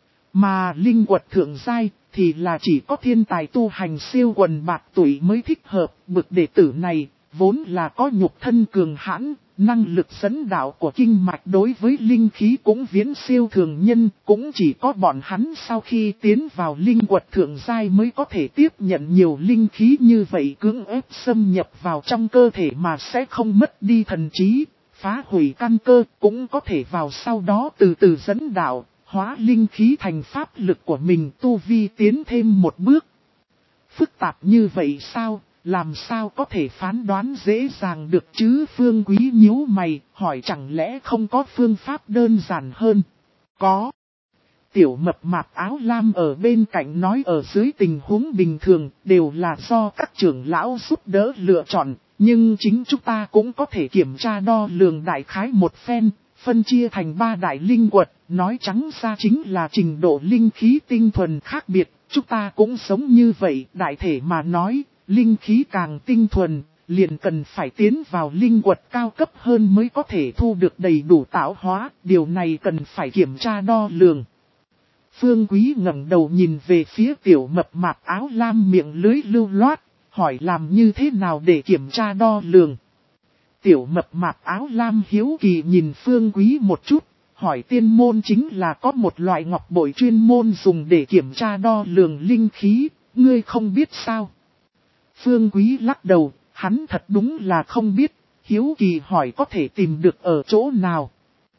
Mà linh quật thượng giai thì là chỉ có thiên tài tu hành siêu quần bạc tuổi mới thích hợp, bậc đệ tử này vốn là có nhục thân cường hãn, năng lực dẫn đạo của kinh mạch đối với linh khí cũng viễn siêu thường nhân, cũng chỉ có bọn hắn sau khi tiến vào linh quật thượng giai mới có thể tiếp nhận nhiều linh khí như vậy, cưỡng ép xâm nhập vào trong cơ thể mà sẽ không mất đi thần trí, phá hủy căn cơ, cũng có thể vào sau đó từ từ dẫn đạo. Hóa linh khí thành pháp lực của mình, tu vi tiến thêm một bước. Phức tạp như vậy sao, làm sao có thể phán đoán dễ dàng được chứ? Phương Quý nhíu mày, hỏi chẳng lẽ không có phương pháp đơn giản hơn? Có. Tiểu mập mạp áo lam ở bên cạnh nói ở dưới tình huống bình thường đều là do các trưởng lão giúp đỡ lựa chọn, nhưng chính chúng ta cũng có thể kiểm tra đo lường đại khái một phen. Phân chia thành ba đại linh quật, nói trắng ra chính là trình độ linh khí tinh thuần khác biệt, chúng ta cũng sống như vậy, đại thể mà nói, linh khí càng tinh thuần, liền cần phải tiến vào linh quật cao cấp hơn mới có thể thu được đầy đủ tạo hóa, điều này cần phải kiểm tra đo lường. Phương Quý ngẩng đầu nhìn về phía tiểu mập mạp áo lam miệng lưới lưu loát, hỏi làm như thế nào để kiểm tra đo lường. Tiểu mập mạp áo lam hiếu kỳ nhìn Phương Quý một chút, hỏi tiên môn chính là có một loại ngọc bội chuyên môn dùng để kiểm tra đo lường linh khí, ngươi không biết sao? Phương Quý lắc đầu, hắn thật đúng là không biết, hiếu kỳ hỏi có thể tìm được ở chỗ nào.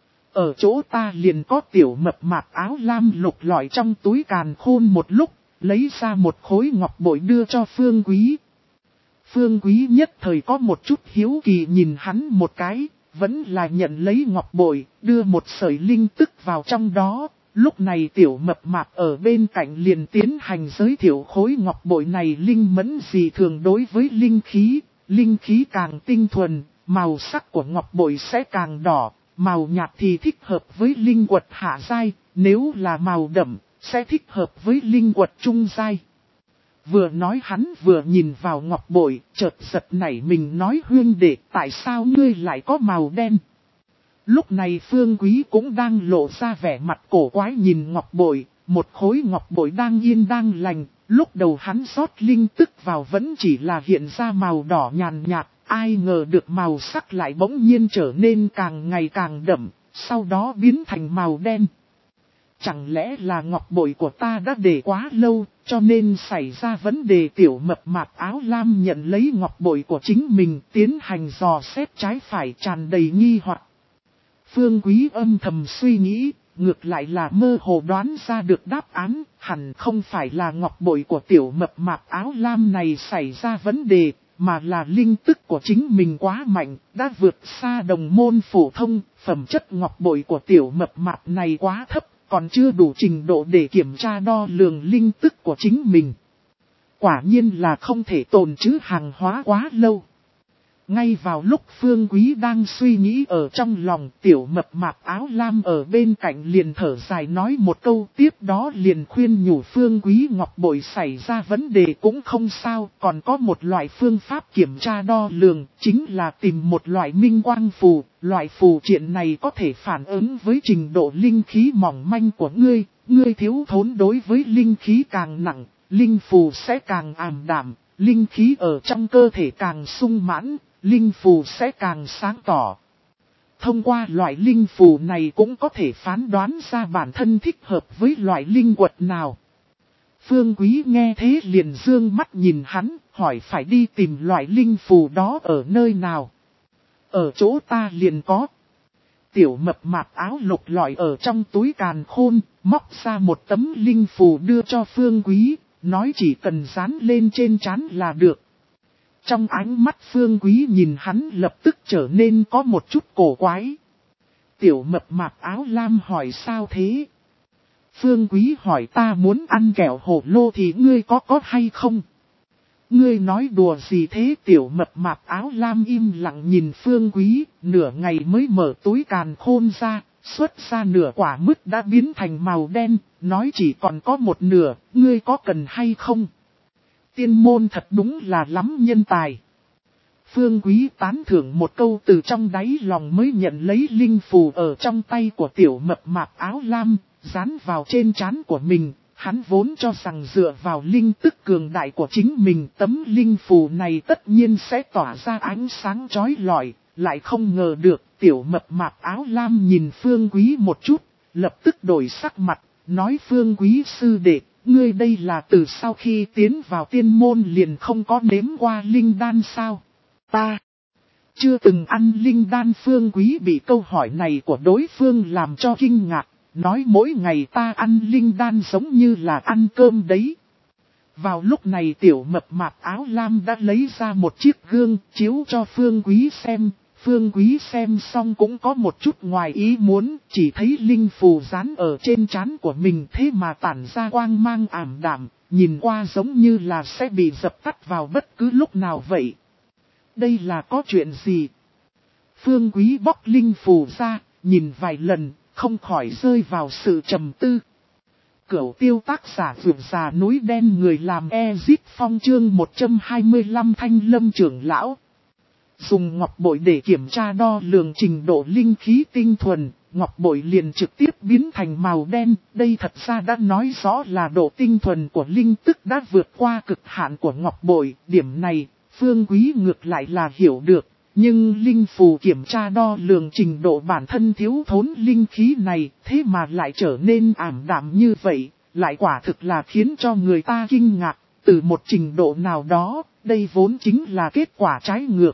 Ở chỗ ta liền có. Tiểu mập mạp áo lam lục lọi trong túi càn khôn một lúc, lấy ra một khối ngọc bội đưa cho Phương Quý. Phương Quý nhất thời có một chút hiếu kỳ nhìn hắn một cái, vẫn là nhận lấy ngọc bội, đưa một sợi linh tức vào trong đó. Lúc này tiểu mập mạp ở bên cạnh liền tiến hành giới thiệu khối ngọc bội này linh mẫn gì thường đối với linh khí. Linh khí càng tinh thuần, màu sắc của ngọc bội sẽ càng đỏ, màu nhạt thì thích hợp với linh quật hạ giai, nếu là màu đậm, sẽ thích hợp với linh quật trung giai. Vừa nói hắn vừa nhìn vào ngọc bội, chợt giật nảy mình nói huyên đệ, tại sao ngươi lại có màu đen? Lúc này Phương Quý cũng đang lộ ra vẻ mặt cổ quái nhìn ngọc bội, một khối ngọc bội đang yên đang lành, lúc đầu hắn rót linh tức vào vẫn chỉ là hiện ra màu đỏ nhàn nhạt, ai ngờ được màu sắc lại bỗng nhiên trở nên càng ngày càng đậm, sau đó biến thành màu đen. Chẳng lẽ là ngọc bội của ta đã để quá lâu, cho nên xảy ra vấn đề. Tiểu mập mạp áo lam nhận lấy ngọc bội của chính mình tiến hành dò xét trái phải tràn đầy nghi hoặc. Phương Quý âm thầm suy nghĩ, ngược lại là mơ hồ đoán ra được đáp án, hẳn không phải là ngọc bội của tiểu mập mạp áo lam này xảy ra vấn đề, mà là linh tức của chính mình quá mạnh, đã vượt xa đồng môn phổ thông, phẩm chất ngọc bội của tiểu mập mạp này quá thấp, còn chưa đủ trình độ để kiểm tra đo lường linh tức của chính mình. Quả nhiên là không thể tồn trữ hàng hóa quá lâu. Ngay vào lúc Phương Quý đang suy nghĩ ở trong lòng, tiểu mập mạp áo lam ở bên cạnh liền thở dài nói một câu, tiếp đó liền khuyên nhủ Phương Quý ngọc bội xảy ra vấn đề cũng không sao, còn có một loại phương pháp kiểm tra đo lường, chính là tìm một loại minh quang phù. Loại phù triện này có thể phản ứng với trình độ linh khí mỏng manh của ngươi, ngươi thiếu thốn đối với linh khí càng nặng, linh phù sẽ càng ảm đạm, linh khí ở trong cơ thể càng sung mãn, linh phù sẽ càng sáng tỏ. Thông qua loại linh phù này cũng có thể phán đoán ra bản thân thích hợp với loại linh quật nào. Phương Quý nghe thế liền dương mắt nhìn hắn, hỏi phải đi tìm loại linh phù đó ở nơi nào. Ở chỗ ta liền có. Tiểu mập mạp áo lục lọi ở trong túi càn khôn, móc ra một tấm linh phù đưa cho Phương Quý, nói chỉ cần dán lên trên trán là được. Trong ánh mắt Phương Quý nhìn hắn lập tức trở nên có một chút cổ quái. Tiểu mập mạp áo lam hỏi sao thế? Phương Quý hỏi ta muốn ăn kẹo hổ lô thì ngươi có có hay không? Ngươi nói đùa gì thế? Tiểu mập mạp áo lam im lặng nhìn Phương Quý, nửa ngày mới mở túi càn khôn ra, xuất ra nửa quả mứt đã biến thành màu đen, nói chỉ còn có một nửa, ngươi có cần hay không? Tiên môn thật đúng là lắm nhân tài. Phương Quý tán thưởng một câu, từ trong đáy lòng mới nhận lấy linh phù ở trong tay của tiểu mập mạp áo lam, dán vào trên trán của mình. Hắn vốn cho rằng dựa vào linh tức cường đại của chính mình, tấm linh phù này tất nhiên sẽ tỏa ra ánh sáng chói lọi, lại không ngờ được. Tiểu mập mạp áo lam nhìn Phương Quý một chút, lập tức đổi sắc mặt, nói Phương Quý sư đệ, ngươi đây là từ sau khi tiến vào tiên môn liền không có nếm qua linh đan sao? Ta chưa từng ăn linh đan. Phương Quý bị câu hỏi này của đối phương làm cho kinh ngạc, nói mỗi ngày ta ăn linh đan giống như là ăn cơm đấy. Vào lúc này tiểu mập mạp áo lam đã lấy ra một chiếc gương chiếu cho Phương Quý xem. Phương Quý xem xong cũng có một chút ngoài ý muốn, chỉ thấy linh phù dán ở trên trán của mình thế mà tản ra quang mang ảm đạm, nhìn qua giống như là sẽ bị dập tắt vào bất cứ lúc nào vậy. Đây là có chuyện gì? Phương Quý bóc linh phù ra, nhìn vài lần, không khỏi rơi vào sự trầm tư. Cửu tiêu tác giả vượt già núi đen, người làm Ezip Phong chương một trăm hai mươi lăm Thanh Lâm trưởng lão. Dùng ngọc bội để kiểm tra đo lường trình độ linh khí tinh thuần, ngọc bội liền trực tiếp biến thành màu đen. Đây thật ra đã nói rõ là độ tinh thuần của linh tức đã vượt qua cực hạn của ngọc bội. Điểm này, Phương Quý ngược lại là hiểu được. Nhưng linh phù kiểm tra đo lường trình độ bản thân thiếu thốn linh khí này, thế mà lại trở nên ảm đạm như vậy, lại quả thực là khiến cho người ta kinh ngạc. Từ một trình độ nào đó, đây vốn chính là kết quả trái ngược.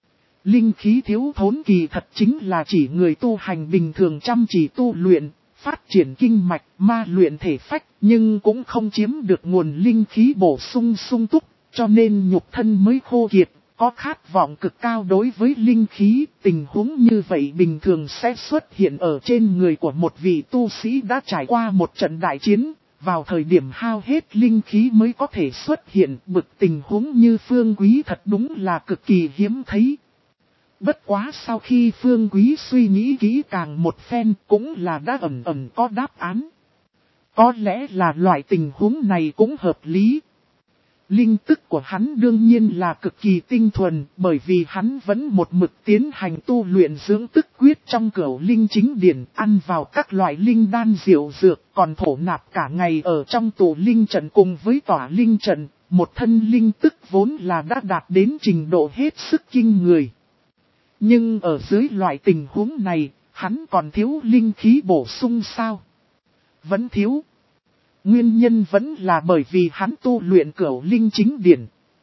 Linh khí thiếu thốn kỳ thật chính là chỉ người tu hành bình thường chăm chỉ tu luyện, phát triển kinh mạch, ma luyện thể phách, nhưng cũng không chiếm được nguồn linh khí bổ sung sung túc, cho nên nhục thân mới khô kiệt, có khát vọng cực cao đối với linh khí. Tình huống như vậy bình thường sẽ xuất hiện ở trên người của một vị tu sĩ đã trải qua một trận đại chiến, vào thời điểm hao hết linh khí mới có thể xuất hiện. Bực tình huống như Phương Quý thật đúng là cực kỳ hiếm thấy. Bất quá sau khi Phương Quý suy nghĩ kỹ càng một phen cũng là đã ẩn ẩn có đáp án. Có lẽ là loại tình huống này cũng hợp lý. Linh tức của hắn đương nhiên là cực kỳ tinh thuần, bởi vì hắn vẫn một mực tiến hành tu luyện dưỡng tức quyết trong cửu linh chính điển, ăn vào các loại linh đan diệu dược, còn thổ nạp cả ngày ở trong tụ linh trận cùng với tỏa linh trận, một thân linh tức vốn là đã đạt đến trình độ hết sức kinh người. Nhưng ở dưới loại tình huống này, hắn còn thiếu linh khí bổ sung sao? Vẫn thiếu. Nguyên nhân vẫn là bởi vì hắn tu luyện cửu linh chính điển.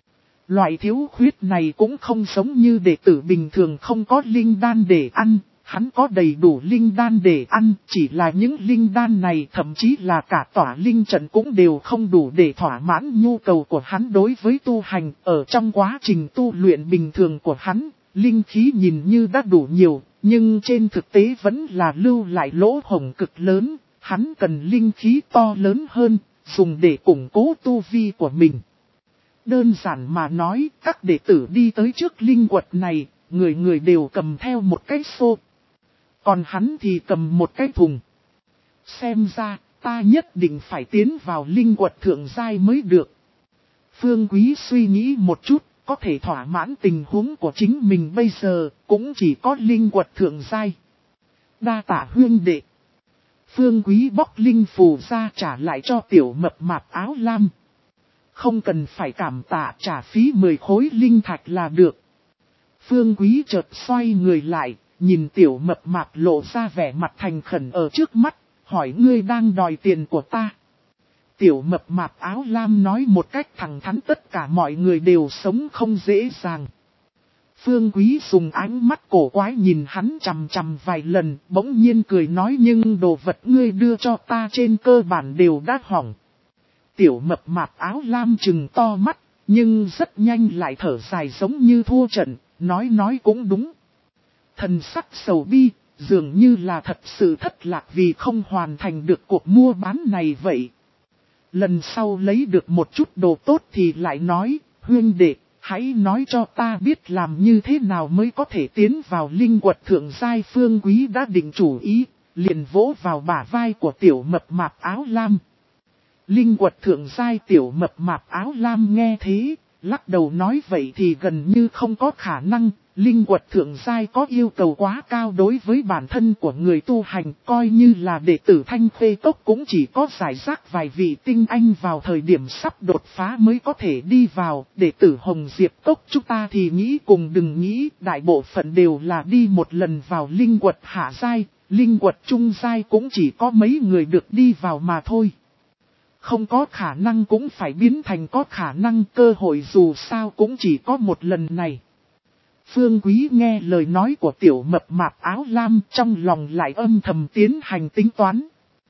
Loại thiếu khuyết này cũng không giống như đệ tử bình thường không có linh đan để ăn, hắn có đầy đủ linh đan để ăn, chỉ là những linh đan này thậm chí là cả tỏa linh trận cũng đều không đủ để thỏa mãn nhu cầu của hắn đối với tu hành. Ở trong quá trình tu luyện bình thường của hắn, linh khí nhìn như đã đủ nhiều, nhưng trên thực tế vẫn là lưu lại lỗ hổng cực lớn. Hắn cần linh khí to lớn hơn, dùng để củng cố tu vi của mình. Đơn giản mà nói, các đệ tử đi tới trước linh quật này, người người đều cầm theo một cái xô. Còn hắn thì cầm một cái thùng. Xem ra, ta nhất định phải tiến vào linh quật thượng giai mới được. Phương Quý suy nghĩ một chút, có thể thỏa mãn tình huống của chính mình bây giờ, cũng chỉ có linh quật thượng giai. Đa tạ huyên đệ. Phương Quý bóc linh phù ra trả lại cho tiểu mập mạp áo lam. Không cần phải cảm tạ, trả phí mười khối linh thạch là được. Phương Quý chợt xoay người lại, nhìn tiểu mập mạp lộ ra vẻ mặt thành khẩn ở trước mắt, hỏi ngươi đang đòi tiền của ta. Tiểu mập mạp áo lam nói một cách thẳng thắn, tất cả mọi người đều sống không dễ dàng. Phương Quý dùng ánh mắt cổ quái nhìn hắn chằm chằm vài lần, bỗng nhiên cười nói nhưng đồ vật ngươi đưa cho ta trên cơ bản đều đã hỏng. Tiểu mập mạp áo lam trừng to mắt, nhưng rất nhanh lại thở dài giống như thua trận, nói nói cũng đúng. Thần sắc sầu bi, dường như là thật sự thất lạc vì không hoàn thành được cuộc mua bán này vậy. Lần sau lấy được một chút đồ tốt thì lại nói, huynh đệ, hãy nói cho ta biết làm như thế nào mới có thể tiến vào linh quật thượng giai. Phương Quý đã định chủ ý, liền vỗ vào bả vai của tiểu mập mạp áo lam. Linh quật thượng giai. Tiểu mập mạp áo lam nghe thế, lắc đầu nói vậy thì gần như không có khả năng. Linh quật thượng giai có yêu cầu quá cao đối với bản thân của người tu hành, coi như là đệ tử Thanh Khê Cốc cũng chỉ có giải rác vài vị tinh anh vào thời điểm sắp đột phá mới có thể đi vào. Đệ tử Hồng Diệp Cốc chúng ta thì nghĩ cùng đừng nghĩ, đại bộ phận đều là đi một lần vào linh quật hạ giai, linh quật trung giai cũng chỉ có mấy người được đi vào mà thôi. Không có khả năng cũng phải biến thành có khả năng, cơ hội dù sao cũng chỉ có một lần này. Phương Quý nghe lời nói của tiểu mập mạp áo lam, trong lòng lại âm thầm tiến hành tính toán.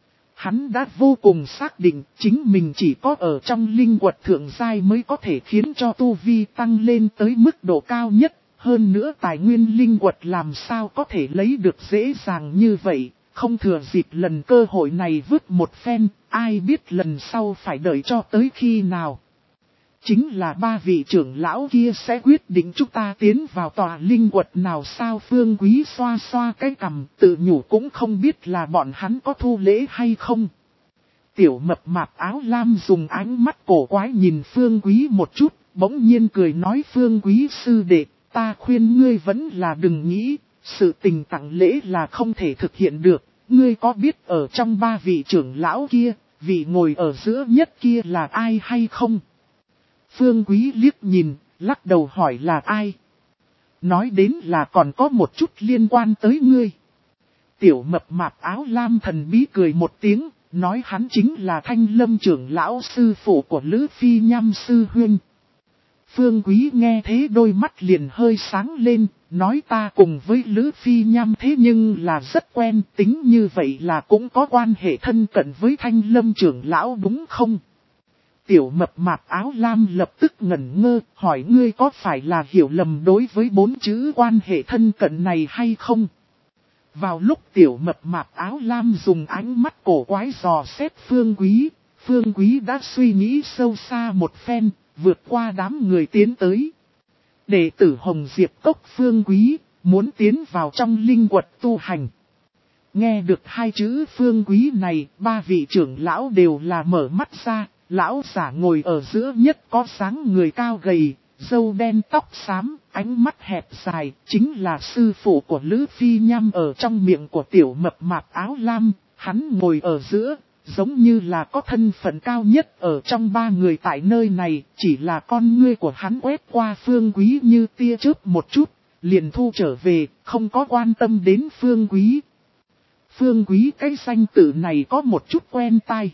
Hắn đã vô cùng xác định chính mình chỉ có ở trong linh quật thượng giai mới có thể khiến cho tu vi tăng lên tới mức độ cao nhất. Hơn nữa tài nguyên linh quật làm sao có thể lấy được dễ dàng như vậy, không thừa dịp lần cơ hội này vứt một phen, ai biết lần sau phải đợi cho tới khi nào. Chính là ba vị trưởng lão kia sẽ quyết định chúng ta tiến vào tòa linh quật nào sao. Phương Quý xoa xoa cái cằm, tự nhủ cũng không biết là bọn hắn có thu lễ hay không. Tiểu mập mạp áo lam dùng ánh mắt cổ quái nhìn Phương Quý một chút, bỗng nhiên cười nói Phương Quý sư đệ, ta khuyên ngươi vẫn là đừng nghĩ, sự tình tặng lễ là không thể thực hiện được, ngươi có biết ở trong ba vị trưởng lão kia, vị ngồi ở giữa nhất kia là ai hay không? Phương Quý liếc nhìn, lắc đầu hỏi là ai? Nói đến là còn có một chút liên quan tới ngươi. Tiểu mập mạp áo lam thần bí cười một tiếng, nói hắn chính là Thanh Lâm trưởng lão sư phụ của Lữ Phi Nham sư huynh. Phương Quý nghe thế đôi mắt liền hơi sáng lên, nói ta cùng với Lữ Phi Nham thế nhưng là rất quen, tính như vậy là cũng có quan hệ thân cận với Thanh Lâm trưởng lão đúng không? Tiểu mập mạp áo lam lập tức ngẩn ngơ, hỏi ngươi có phải là hiểu lầm đối với bốn chữ quan hệ thân cận này hay không? Vào lúc tiểu mập mạp áo lam dùng ánh mắt cổ quái dò xét Phương Quý, Phương Quý đã suy nghĩ sâu xa một phen, vượt qua đám người tiến tới. Đệ tử Hồng Diệp Cốc Phương Quý, muốn tiến vào trong linh quật tu hành. Nghe được hai chữ Phương Quý này, ba vị trưởng lão đều là mở mắt ra, lão giả ngồi ở giữa nhất có dáng người cao gầy, râu đen tóc xám, ánh mắt hẹp dài, chính là sư phụ của Lữ Phi Nham ở trong miệng của tiểu mập mạp áo lam, hắn ngồi ở giữa. Giống như là có thân phận cao nhất ở trong ba người tại nơi này, chỉ là con ngươi của hắn quét qua Phương Quý như tia chớp một chút, liền thu trở về, không có quan tâm đến Phương Quý. Phương Quý cái danh tự này có một chút quen tai.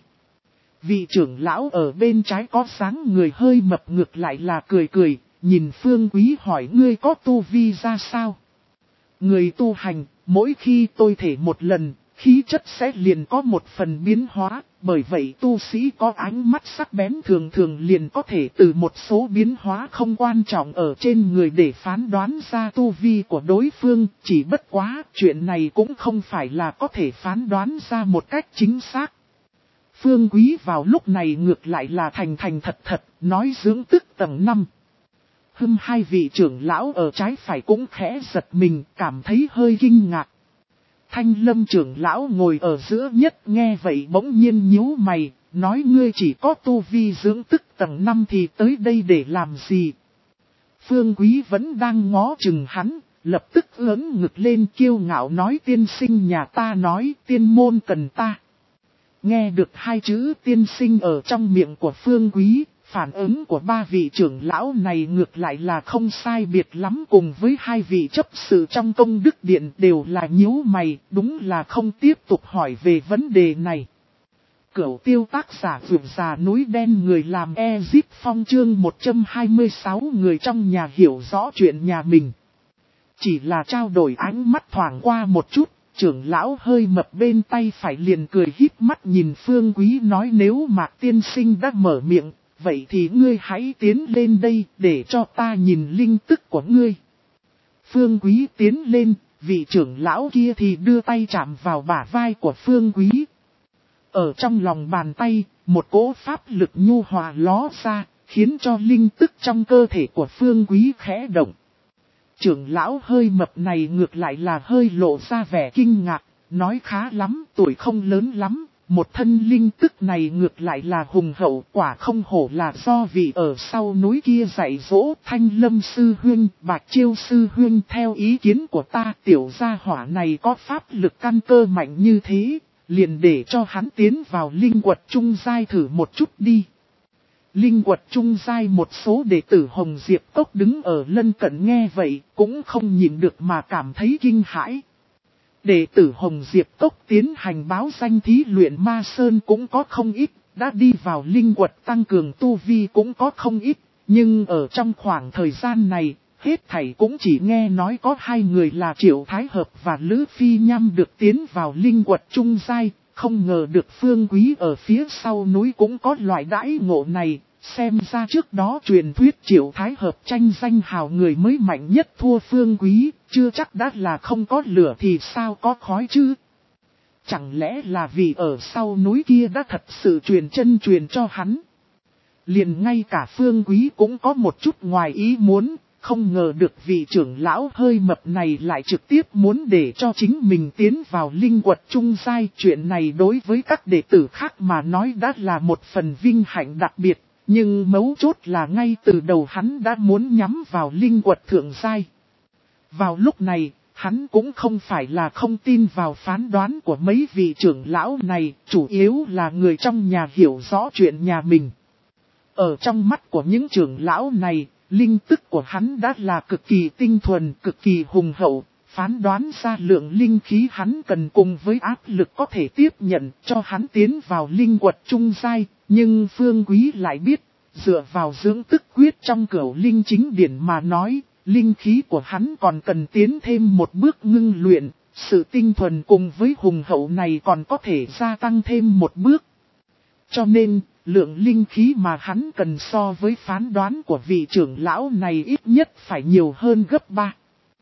Vị trưởng lão ở bên trái có dáng người hơi mập ngược lại là cười cười, nhìn Phương Quý hỏi ngươi có tu vi ra sao? Người tu hành, mỗi khi tôi thể một lần, khí chất sẽ liền có một phần biến hóa, bởi vậy tu sĩ có ánh mắt sắc bén thường thường liền có thể từ một số biến hóa không quan trọng ở trên người để phán đoán ra tu vi của đối phương, chỉ bất quá chuyện này cũng không phải là có thể phán đoán ra một cách chính xác. Phương Quý vào lúc này ngược lại là thành thành thật thật, nói dưỡng tức tầng năm. Hưng hai vị trưởng lão ở trái phải cũng khẽ giật mình, cảm thấy hơi kinh ngạc. Thanh Lâm trưởng lão ngồi ở giữa nhất nghe vậy bỗng nhiên nhíu mày, nói ngươi chỉ có tu vi dưỡng tức tầng năm thì tới đây để làm gì? Phương Quý vẫn đang ngó chừng hắn, lập tức ưỡn ngực lên kiêu ngạo nói tiên sinh nhà ta nói tiên môn cần ta. Nghe được hai chữ tiên sinh ở trong miệng của Phương Quý, phản ứng của ba vị trưởng lão này ngược lại là không sai biệt lắm cùng với hai vị chấp sự trong công đức điện đều là nhíu mày, đúng là không tiếp tục hỏi về vấn đề này. Cửu tiêu tác giả vượt già núi đen người làm Ezip Phong chương một trăm hai mươi sáu người trong nhà hiểu rõ chuyện nhà mình. Chỉ là trao đổi ánh mắt thoảng qua một chút. Trưởng lão hơi mập bên tay phải liền cười híp mắt nhìn Phương Quý nói nếu Mạc tiên sinh đã mở miệng, vậy thì ngươi hãy tiến lên đây để cho ta nhìn linh tức của ngươi. Phương Quý tiến lên, vị trưởng lão kia thì đưa tay chạm vào bả vai của Phương Quý. Ở trong lòng bàn tay, một cỗ pháp lực nhu hòa ló ra, khiến cho linh tức trong cơ thể của Phương Quý khẽ động. Trưởng lão hơi mập này ngược lại là hơi lộ ra vẻ kinh ngạc, nói khá lắm, tuổi không lớn lắm, một thân linh tức này ngược lại là hùng hậu, quả không hổ là do vị ở sau núi kia dạy dỗ. Thanh Lâm sư huynh, Bạch Chiêu sư huynh, theo ý kiến của ta tiểu gia hỏa này có pháp lực căn cơ mạnh như thế, liền để cho hắn tiến vào linh quật trung giai thử một chút đi. Linh quật trung giai một số đệ tử Hồng Diệp Cốc đứng ở lân cận nghe vậy, cũng không nhìn được mà cảm thấy kinh hãi. Đệ tử Hồng Diệp Cốc tiến hành báo danh thí luyện Ma Sơn cũng có không ít, đã đi vào linh quật tăng cường tu vi cũng có không ít, nhưng ở trong khoảng thời gian này, hết thảy cũng chỉ nghe nói có hai người là Triệu Thái Hợp và Lữ Phi Nham được tiến vào linh quật trung giai. Không ngờ được Phương Quý ở phía sau núi cũng có loại đãi ngộ này, xem ra trước đó truyền thuyết Triệu Thái Hợp tranh danh hào người mới mạnh nhất thua Phương Quý, chưa chắc đã là không có lửa thì sao có khói chứ. Chẳng lẽ là vì ở sau núi kia đã thật sự truyền chân truyền cho hắn. Liền ngay cả Phương Quý cũng có một chút ngoài ý muốn. Không ngờ được vị trưởng lão hơi mập này lại trực tiếp muốn để cho chính mình tiến vào linh quật trung giai. Chuyện này đối với các đệ tử khác mà nói đã là một phần vinh hạnh đặc biệt. Nhưng mấu chốt là ngay từ đầu hắn đã muốn nhắm vào linh quật thượng giai. Vào lúc này, Hắn cũng không phải là không tin vào phán đoán của mấy vị trưởng lão này, chủ yếu là người trong nhà hiểu rõ chuyện nhà mình. Ở trong mắt của những trưởng lão này, linh tức của hắn đã là cực kỳ tinh thuần, cực kỳ hùng hậu, phán đoán ra lượng linh khí hắn cần cùng với áp lực có thể tiếp nhận cho hắn tiến vào linh quật trung giai, nhưng Phương Quý lại biết, dựa vào dưỡng tức quyết trong cửu linh chính điển mà nói, linh khí của hắn còn cần tiến thêm một bước ngưng luyện, sự tinh thuần cùng với hùng hậu này còn có thể gia tăng thêm một bước. Cho nên, lượng linh khí mà hắn cần so với phán đoán của vị trưởng lão này ít nhất phải nhiều hơn gấp ba.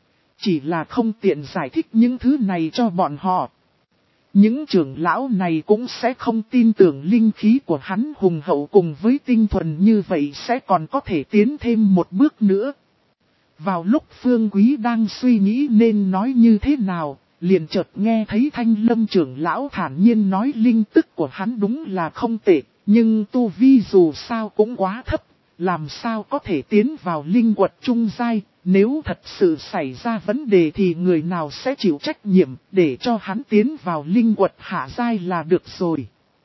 Chỉ là không tiện giải thích những thứ này cho bọn họ. Những trưởng lão này cũng sẽ không tin tưởng linh khí của hắn hùng hậu cùng với tinh thuần như vậy sẽ còn có thể tiến thêm một bước nữa. Vào lúc Phương Quý đang suy nghĩ nên nói như thế nào, liền chợt nghe thấy Thanh Lâm trưởng lão thản nhiên nói linh tức của hắn đúng là không tệ, nhưng tu vi dù sao cũng quá thấp, làm sao có thể tiến vào linh quật trung giai, nếu thật sự xảy ra vấn đề thì người nào sẽ chịu trách nhiệm để cho hắn tiến vào linh quật hạ giai là được rồi.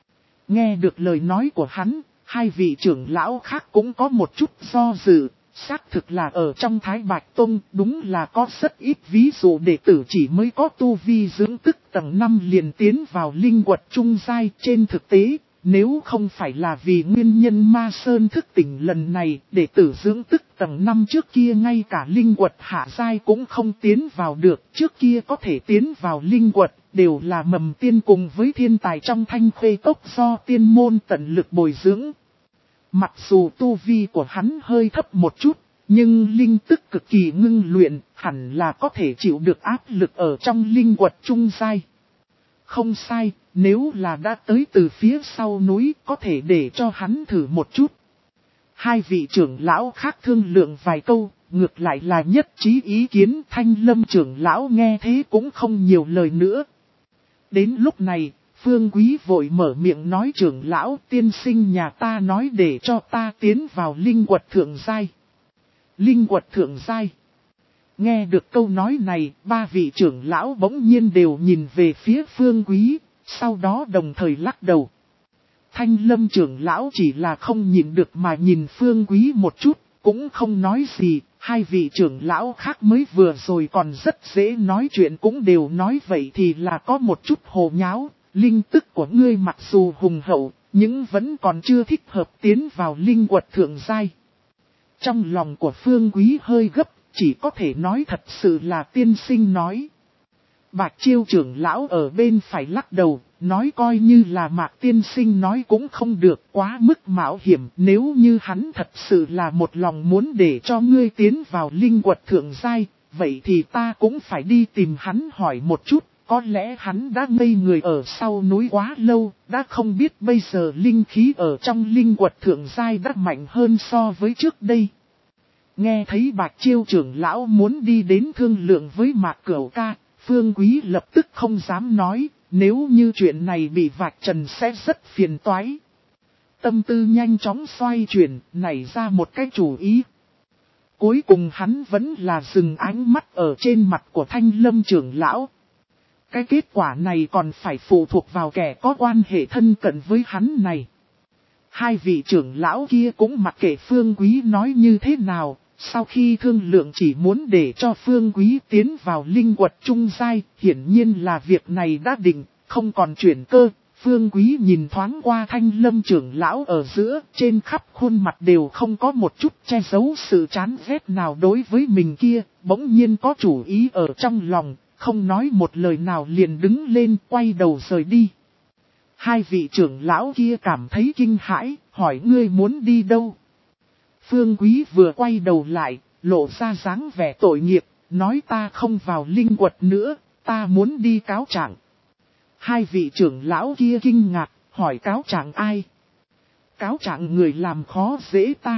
Nghe được lời nói của hắn, hai vị trưởng lão khác cũng có một chút do dự. Xác thực là ở trong Thái Bạch Tông đúng là có rất ít ví dụ đệ tử chỉ mới có tu vi dưỡng tức tầng năm liền tiến vào linh quật trung giai. Trên thực tế, nếu không phải là vì nguyên nhân Ma Sơn thức tỉnh lần này, đệ tử dưỡng tức tầng năm trước kia ngay cả linh quật hạ giai cũng không tiến vào được. Trước kia có thể tiến vào linh quật đều là mầm tiên cùng với thiên tài trong Thanh Khê Cốc do tiên môn tận lực bồi dưỡng. Mặc dù tu vi của hắn hơi thấp một chút, nhưng linh tức cực kỳ ngưng luyện, hẳn là có thể chịu được áp lực ở trong linh quật trung giai. Không sai, nếu là đã tới từ phía sau núi, có thể để cho hắn thử một chút. Hai vị trưởng lão khác thương lượng vài câu, ngược lại là nhất trí ý kiến. Thanh Lâm trưởng lão nghe thế cũng không nhiều lời nữa. Đến lúc này, Phương Quý vội mở miệng nói trưởng lão tiên sinh nhà ta nói để cho ta tiến vào linh quật thượng giai. Linh quật thượng giai. Nghe được câu nói này, ba vị trưởng lão bỗng nhiên đều nhìn về phía Phương Quý, sau đó đồng thời lắc đầu. Thanh Lâm trưởng lão chỉ là không nhìn được mà nhìn Phương Quý một chút, cũng không nói gì. Hai vị trưởng lão khác mới vừa rồi còn rất dễ nói chuyện cũng đều nói vậy thì là có một chút hồ nháo. Linh tức của ngươi mặc dù hùng hậu, nhưng vẫn còn chưa thích hợp tiến vào linh quật thượng giai. Trong lòng của Phương Quý hơi gấp, chỉ có thể nói thật sự là tiên sinh nói. Bạch Chiêu trưởng lão ở bên phải lắc đầu, nói coi như là Mạc tiên sinh nói cũng không được, quá mức mạo hiểm. Nếu như hắn thật sự là một lòng muốn để cho ngươi tiến vào linh quật thượng giai, vậy thì ta cũng phải đi tìm hắn hỏi một chút. Có lẽ hắn đã ngây người ở sau núi quá lâu, đã không biết bây giờ linh khí ở trong linh quật thượng giai đã mạnh hơn so với trước đây. Nghe thấy Bạch Chiêu trưởng lão muốn đi đến thương lượng với Mạc Cửu ca, Phương Quý lập tức không dám nói, nếu như chuyện này bị vạch trần sẽ rất phiền toái. Tâm tư nhanh chóng xoay chuyển, nảy ra một cái chủ ý. Cuối cùng hắn vẫn là dừng ánh mắt ở trên mặt của Thanh Lâm trưởng lão. Cái kết quả này còn phải phụ thuộc vào kẻ có quan hệ thân cận với hắn này. Hai vị trưởng lão kia cũng mặc kệ Phương Quý nói như thế nào, sau khi thương lượng chỉ muốn để cho Phương Quý tiến vào linh quật trung giai, hiển nhiên là việc này đã định, không còn chuyển cơ. Phương Quý nhìn thoáng qua Thanh Lâm trưởng lão ở giữa, trên khắp khuôn mặt đều không có một chút che giấu sự chán ghét nào đối với mình kia, bỗng nhiên có chủ ý ở trong lòng. Không nói một lời nào liền đứng lên quay đầu rời đi. Hai vị trưởng lão kia cảm thấy kinh hãi, hỏi ngươi muốn đi đâu? Phương Quý vừa quay đầu lại, lộ ra dáng vẻ tội nghiệp, nói ta không vào linh quật nữa, ta muốn đi cáo trạng. Hai vị trưởng lão kia kinh ngạc, hỏi cáo trạng ai? Cáo trạng người làm khó dễ ta.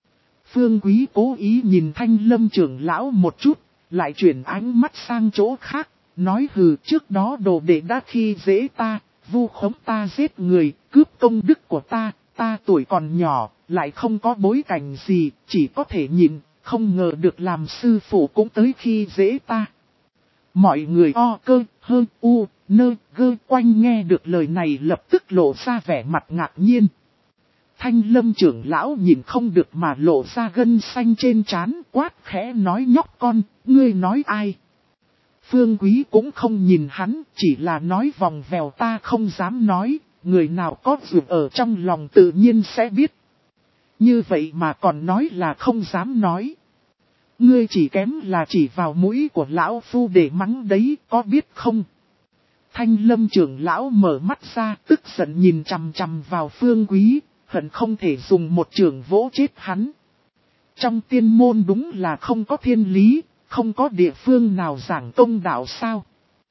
Phương Quý cố ý nhìn Thanh Lâm trưởng lão một chút. Lại chuyển ánh mắt sang chỗ khác, nói hừ trước đó đồ đệ đã khi dễ ta, vu khống ta giết người, cướp công đức của ta, ta tuổi còn nhỏ, lại không có bối cảnh gì, chỉ có thể nhịn, không ngờ được làm sư phụ cũng tới khi dễ ta. Mọi người o cơ, hơn u, nơ, gơ quanh nghe được lời này lập tức lộ ra vẻ mặt ngạc nhiên. Thanh Lâm trưởng lão nhìn không được mà lộ ra gân xanh trên trán, quát khẽ nói nhóc con, ngươi nói ai? Phương Quý cũng không nhìn hắn, chỉ là nói vòng vèo ta không dám nói, người nào có việc ở trong lòng tự nhiên sẽ biết. Như vậy mà còn nói là không dám nói. Ngươi chỉ kém là chỉ vào mũi của lão phu để mắng đấy, có biết không? Thanh Lâm trưởng lão mở mắt ra, tức giận nhìn chằm chằm vào Phương Quý, hận không thể dùng một trường vỗ chết hắn. Trong tiên môn đúng là không có thiên lý, không có địa phương nào giảng công đạo sao.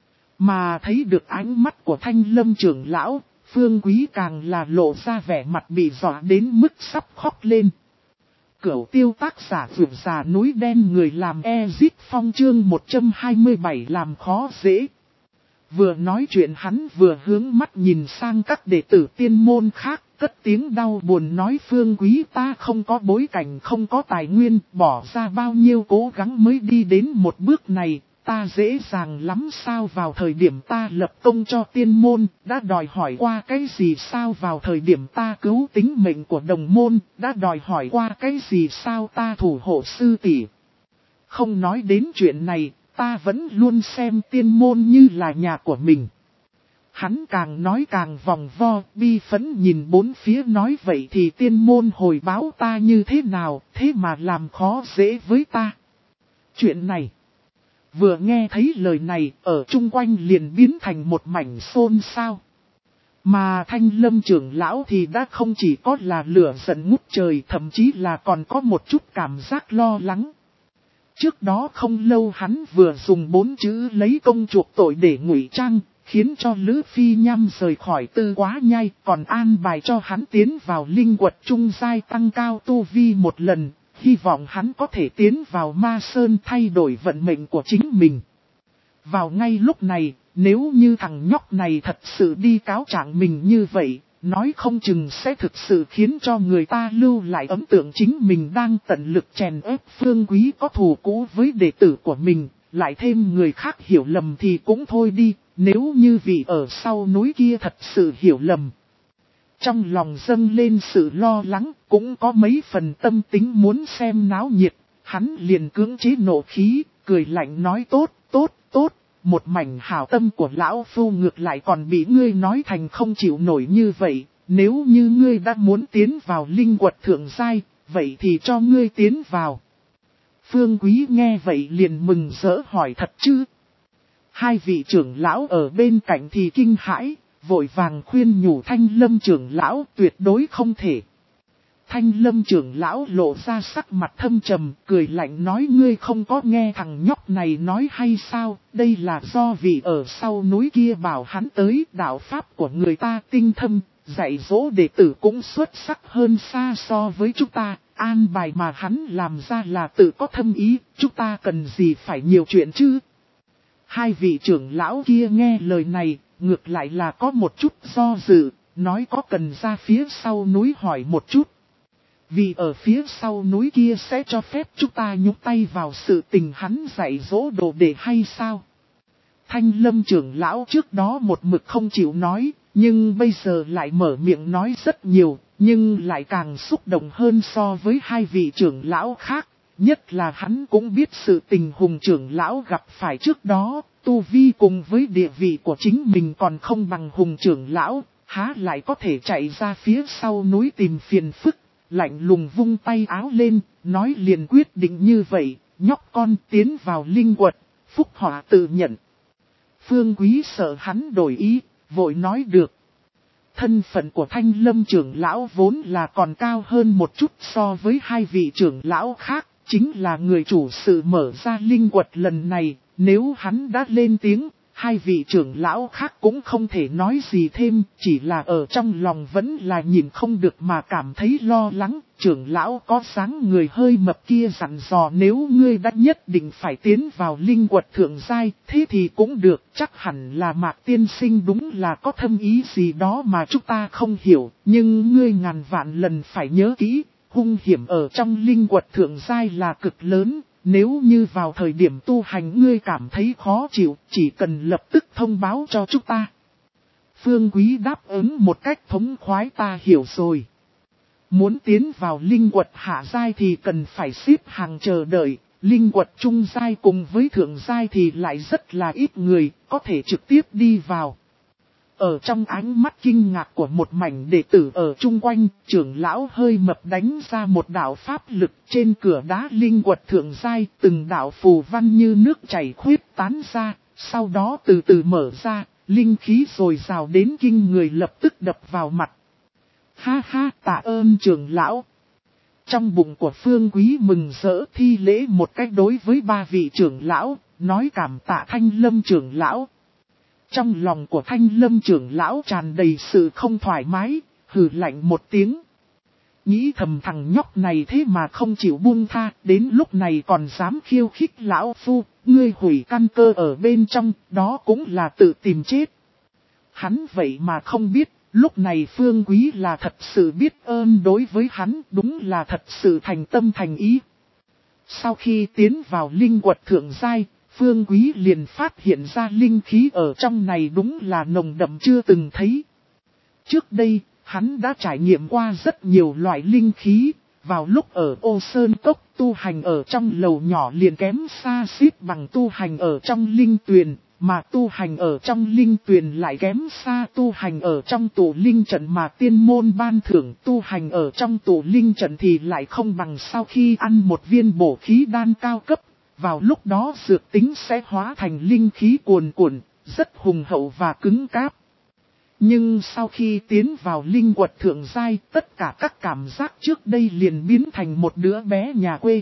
Mà thấy được ánh mắt của Thanh Lâm trưởng lão, Phương Quý càng là lộ ra vẻ mặt bị dọa đến mức sắp khóc lên. Cửu tiêu tác giả vượt già núi đen người làm Ezit Phong chương một trăm hai mươi bảy làm khó dễ. Vừa nói chuyện hắn vừa hướng mắt nhìn sang các đệ tử tiên môn khác, cất tiếng đau buồn nói Phương Quý ta không có bối cảnh, không có tài nguyên, bỏ ra bao nhiêu cố gắng mới đi đến một bước này, ta dễ dàng lắm sao vào thời điểm ta lập công cho tiên môn, đã đòi hỏi qua cái gì sao vào thời điểm ta cứu tính mệnh của đồng môn, đã đòi hỏi qua cái gì sao ta thủ hộ sư tỷ. Không nói đến chuyện này, ta vẫn luôn xem tiên môn như là nhà của mình. Hắn càng nói càng vòng vo, bi phẫn nhìn bốn phía nói vậy thì tiên môn hồi báo ta như thế nào, thế mà làm khó dễ với ta. Chuyện này, vừa nghe thấy lời này, ở chung quanh liền biến thành một mảnh xôn xao. Mà Thanh Lâm trưởng lão thì đã không chỉ có là lửa giận ngút trời, thậm chí là còn có một chút cảm giác lo lắng. Trước đó không lâu hắn vừa dùng bốn chữ lấy công chuộc tội để ngụy trang, khiến cho Lữ Phi Nham rời khỏi Tư Quá Nhai, còn an bài cho hắn tiến vào linh quật trung giai tăng cao tu vi một lần, hy vọng hắn có thể tiến vào Ma Sơn thay đổi vận mệnh của chính mình. Vào ngay lúc này, nếu như thằng nhóc này thật sự đi cáo trạng mình như vậy, nói không chừng sẽ thực sự khiến cho người ta lưu lại ấn tượng chính mình đang tận lực chèn ép Phương Quý có thù cũ với đệ tử của mình, lại thêm người khác hiểu lầm thì cũng thôi đi, nếu như vị ở sau núi kia thật sự hiểu lầm. Trong lòng dâng lên sự lo lắng, cũng có mấy phần tâm tính muốn xem náo nhiệt, hắn liền cưỡng chế nộ khí, cười lạnh nói tốt, tốt, tốt. Một mảnh hảo tâm của lão phu ngược lại còn bị ngươi nói thành không chịu nổi như vậy, nếu như ngươi đã muốn tiến vào linh quật thượng giai, vậy thì cho ngươi tiến vào. Phương Quý nghe vậy liền mừng rỡ hỏi thật chứ? Hai vị trưởng lão ở bên cạnh thì kinh hãi, vội vàng khuyên nhủ Thanh Lâm trưởng lão tuyệt đối không thể. Thanh Lâm trưởng lão lộ ra sắc mặt thâm trầm, cười lạnh nói ngươi không có nghe thằng nhóc này nói hay sao, đây là do vị ở sau núi kia bảo hắn tới, đạo pháp của người ta tinh thâm, dạy dỗ đệ tử cũng xuất sắc hơn xa so với chúng ta, an bài mà hắn làm ra là tự có thâm ý, chúng ta cần gì phải nhiều chuyện chứ. Hai vị trưởng lão kia nghe lời này, ngược lại là có một chút do dự, nói có cần ra phía sau núi hỏi một chút. Vì ở phía sau núi kia sẽ cho phép chúng ta nhúc tay vào sự tình hắn dạy dỗ đồ để hay sao? Thanh Lâm trưởng lão trước đó một mực không chịu nói, nhưng bây giờ lại mở miệng nói rất nhiều, nhưng lại càng xúc động hơn so với hai vị trưởng lão khác. Nhất là hắn cũng biết sự tình Hùng trưởng lão gặp phải trước đó, tu vi cùng với địa vị của chính mình còn không bằng Hùng trưởng lão, há lại có thể chạy ra phía sau núi tìm phiền phức. Lạnh lùng vung tay áo lên, nói liền quyết định như vậy, nhóc con tiến vào linh quật, phúc họa tự nhận. Phương Quý sợ hắn đổi ý, vội nói được. Thân phận của Thanh Lâm trưởng lão vốn là còn cao hơn một chút so với hai vị trưởng lão khác, chính là người chủ sự mở ra linh quật lần này, nếu hắn đã lên tiếng. Hai vị trưởng lão khác cũng không thể nói gì thêm, chỉ là ở trong lòng vẫn là nhìn không được mà cảm thấy lo lắng. Trưởng lão có sáng người hơi mập kia dặn dò nếu ngươi đã nhất định phải tiến vào linh quật thượng giai, thế thì cũng được, chắc hẳn là Mạc tiên sinh đúng là có thâm ý gì đó mà chúng ta không hiểu, nhưng ngươi ngàn vạn lần phải nhớ kỹ, hung hiểm ở trong linh quật thượng giai là cực lớn. Nếu như vào thời điểm tu hành ngươi cảm thấy khó chịu, chỉ cần lập tức thông báo cho chúng ta. Phương Quý đáp ứng một cách thống khoái, ta hiểu rồi. Muốn tiến vào linh quật hạ giai thì cần phải xếp hàng chờ đợi, linh quật trung giai cùng với thượng giai thì lại rất là ít người, có thể trực tiếp đi vào. Ở trong ánh mắt kinh ngạc của một mảnh đệ tử ở chung quanh, trưởng lão hơi mập đánh ra một đạo pháp lực trên cửa đá linh quật thượng giai, từng đạo phù văn như nước chảy khuyết tán ra, sau đó từ từ mở ra, linh khí dồi dào đến kinh người lập tức đập vào mặt. Ha ha, tạ ơn trưởng lão. Trong bụng của Phương Quý mừng rỡ thi lễ một cách đối với ba vị trưởng lão, nói cảm tạ Thanh Lâm trưởng lão. Trong lòng của Thanh Lâm trưởng lão tràn đầy sự không thoải mái, hừ lạnh một tiếng. Nghĩ thầm thằng nhóc này thế mà không chịu buông tha, đến lúc này còn dám khiêu khích lão phu, ngươi hủy căn cơ ở bên trong, đó cũng là tự tìm chết. Hắn vậy mà không biết, lúc này Phương Quý là thật sự biết ơn đối với hắn, đúng là thật sự thành tâm thành ý. Sau khi tiến vào linh quật thượng giai, Phương Quý liền phát hiện ra linh khí ở trong này đúng là nồng đậm chưa từng thấy. Trước đây, hắn đã trải nghiệm qua rất nhiều loại linh khí, vào lúc ở Ô Sơn Cốc tu hành ở trong lầu nhỏ liền kém xa xít bằng tu hành ở trong linh tuyền, mà tu hành ở trong linh tuyền lại kém xa tu hành ở trong tổ linh trận mà tiên môn ban thưởng, tu hành ở trong tổ linh trận thì lại không bằng sau khi ăn một viên bổ khí đan cao cấp. Vào lúc đó dược tính sẽ hóa thành linh khí cuồn cuộn, rất hùng hậu và cứng cáp. Nhưng sau khi tiến vào linh quật thượng giai, tất cả các cảm giác trước đây liền biến thành một đứa bé nhà quê.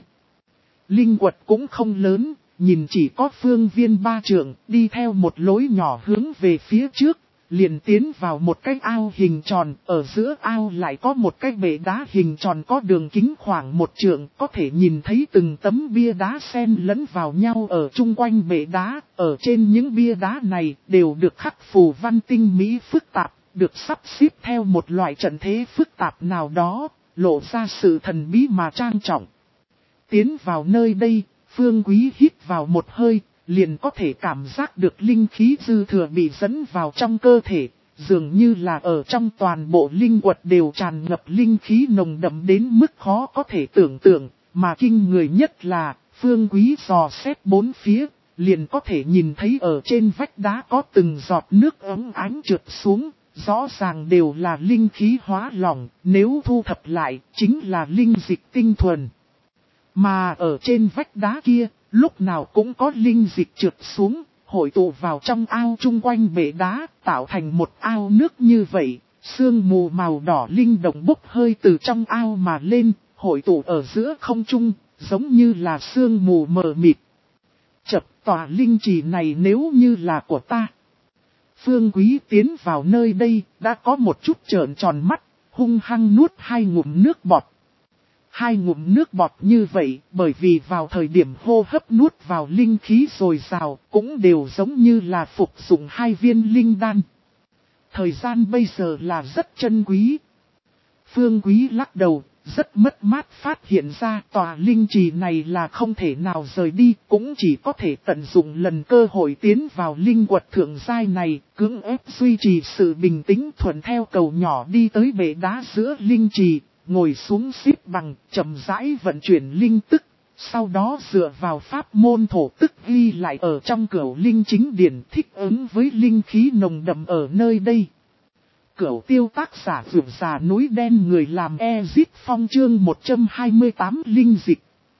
Linh quật cũng không lớn, nhìn chỉ có phương viên ba trượng, đi theo một lối nhỏ hướng về phía trước, liền tiến vào một cái ao hình tròn, ở giữa ao lại có một cái bể đá hình tròn có đường kính khoảng một trượng, có thể nhìn thấy từng tấm bia đá xen lẫn vào nhau ở chung quanh bể đá, ở trên những bia đá này đều được khắc phù văn tinh mỹ phức tạp, được sắp xếp theo một loại trận thế phức tạp nào đó, lộ ra sự thần bí mà trang trọng. Tiến vào nơi đây, Phương Quý hít vào một hơi, liền có thể cảm giác được linh khí dư thừa bị dẫn vào trong cơ thể, dường như là ở trong toàn bộ linh quật đều tràn ngập linh khí nồng đậm đến mức khó có thể tưởng tượng, mà kinh người nhất là, Phương Quý dò xét bốn phía, liền có thể nhìn thấy ở trên vách đá có từng giọt nước ấm ánh trượt xuống, rõ ràng đều là linh khí hóa lỏng, nếu thu thập lại, chính là linh dịch tinh thuần. Mà ở trên vách đá kia, lúc nào cũng có linh dịch trượt xuống, hội tụ vào trong ao chung quanh bể đá, tạo thành một ao nước như vậy. Sương mù màu đỏ linh động bốc hơi từ trong ao mà lên, hội tụ ở giữa không trung, giống như là sương mù mờ mịt. Chập, tòa linh trì này nếu như là của ta. Phương Quý tiến vào nơi đây, đã có một chút trợn tròn mắt, hung hăng nuốt hai ngụm nước bọt. Hai ngụm nước bọt như vậy, bởi vì vào thời điểm hô hấp nuốt vào linh khí dồi dào, cũng đều giống như là phục dụng hai viên linh đan. Thời gian bây giờ là rất chân quý. Phương Quý lắc đầu, rất mất mát phát hiện ra tòa linh trì này là không thể nào rời đi, cũng chỉ có thể tận dụng lần cơ hội tiến vào linh quật thượng giai này, cưỡng ép duy trì sự bình tĩnh thuận theo cầu nhỏ đi tới bể đá giữa linh trì. Ngồi xuống xếp bằng, chậm rãi vận chuyển linh tức, sau đó dựa vào pháp môn thổ tức ghi lại ở trong cửu linh chính điển thích ứng với linh khí nồng đậm ở nơi đây. Cửu tiêu tác giả vượt già núi đen người làm Ezit Phong chương một trăm hai mươi tám linh dịch.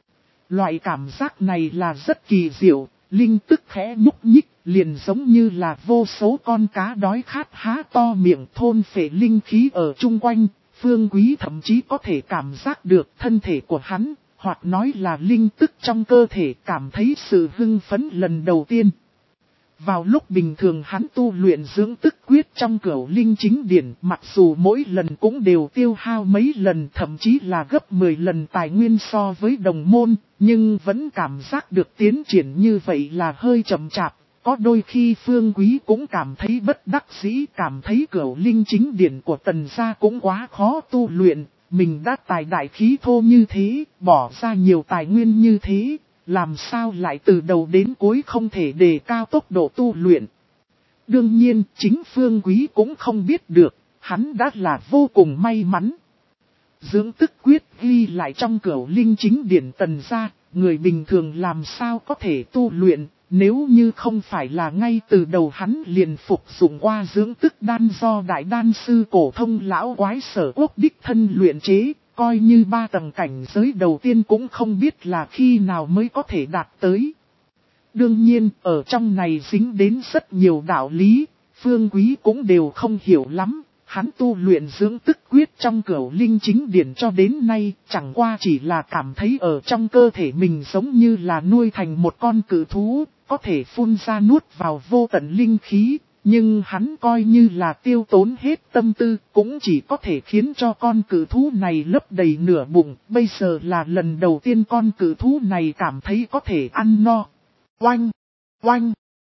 Loại cảm giác này là rất kỳ diệu, linh tức khẽ nhúc nhích, liền giống như là vô số con cá đói khát há to miệng thôn phệ linh khí ở chung quanh. Phương Quý thậm chí có thể cảm giác được thân thể của hắn, hoặc nói là linh tức trong cơ thể cảm thấy sự hưng phấn lần đầu tiên. Vào lúc bình thường hắn tu luyện dưỡng tức quyết trong cửu linh chính điển, mặc dù mỗi lần cũng đều tiêu hao mấy lần, thậm chí là gấp mười lần tài nguyên so với đồng môn, nhưng vẫn cảm giác được tiến triển như vậy là hơi chậm chạp. Có đôi khi Phương Quý cũng cảm thấy bất đắc dĩ, cảm thấy cửu linh chính điển của Tần gia cũng quá khó tu luyện, mình đã tài đại khí thô như thế, bỏ ra nhiều tài nguyên như thế, làm sao lại từ đầu đến cuối không thể đề cao tốc độ tu luyện. Đương nhiên, chính Phương Quý cũng không biết được, hắn đã là vô cùng may mắn. Dưỡng tức quyết ghi lại trong Cửu Linh Chính Điển Tần gia, người bình thường làm sao có thể tu luyện, nếu như không phải là ngay từ đầu hắn liền phục dụng qua dưỡng tức đan do đại đan sư cổ thông lão quái Sở Quốc đích thân luyện chế, coi như ba tầng cảnh giới đầu tiên cũng không biết là khi nào mới có thể đạt tới. Đương nhiên, ở trong này dính đến rất nhiều đạo lý, Phương Quý cũng đều không hiểu lắm. Hắn tu luyện dưỡng tức quyết trong Cửu Linh Chính Điển cho đến nay, chẳng qua chỉ là cảm thấy ở trong cơ thể mình giống như là nuôi thành một con cự thú, có thể phun ra nuốt vào vô tận linh khí, nhưng hắn coi như là tiêu tốn hết tâm tư, cũng chỉ có thể khiến cho con cự thú này lấp đầy nửa bụng, bây giờ là lần đầu tiên con cự thú này cảm thấy có thể ăn no. Oanh! Oanh!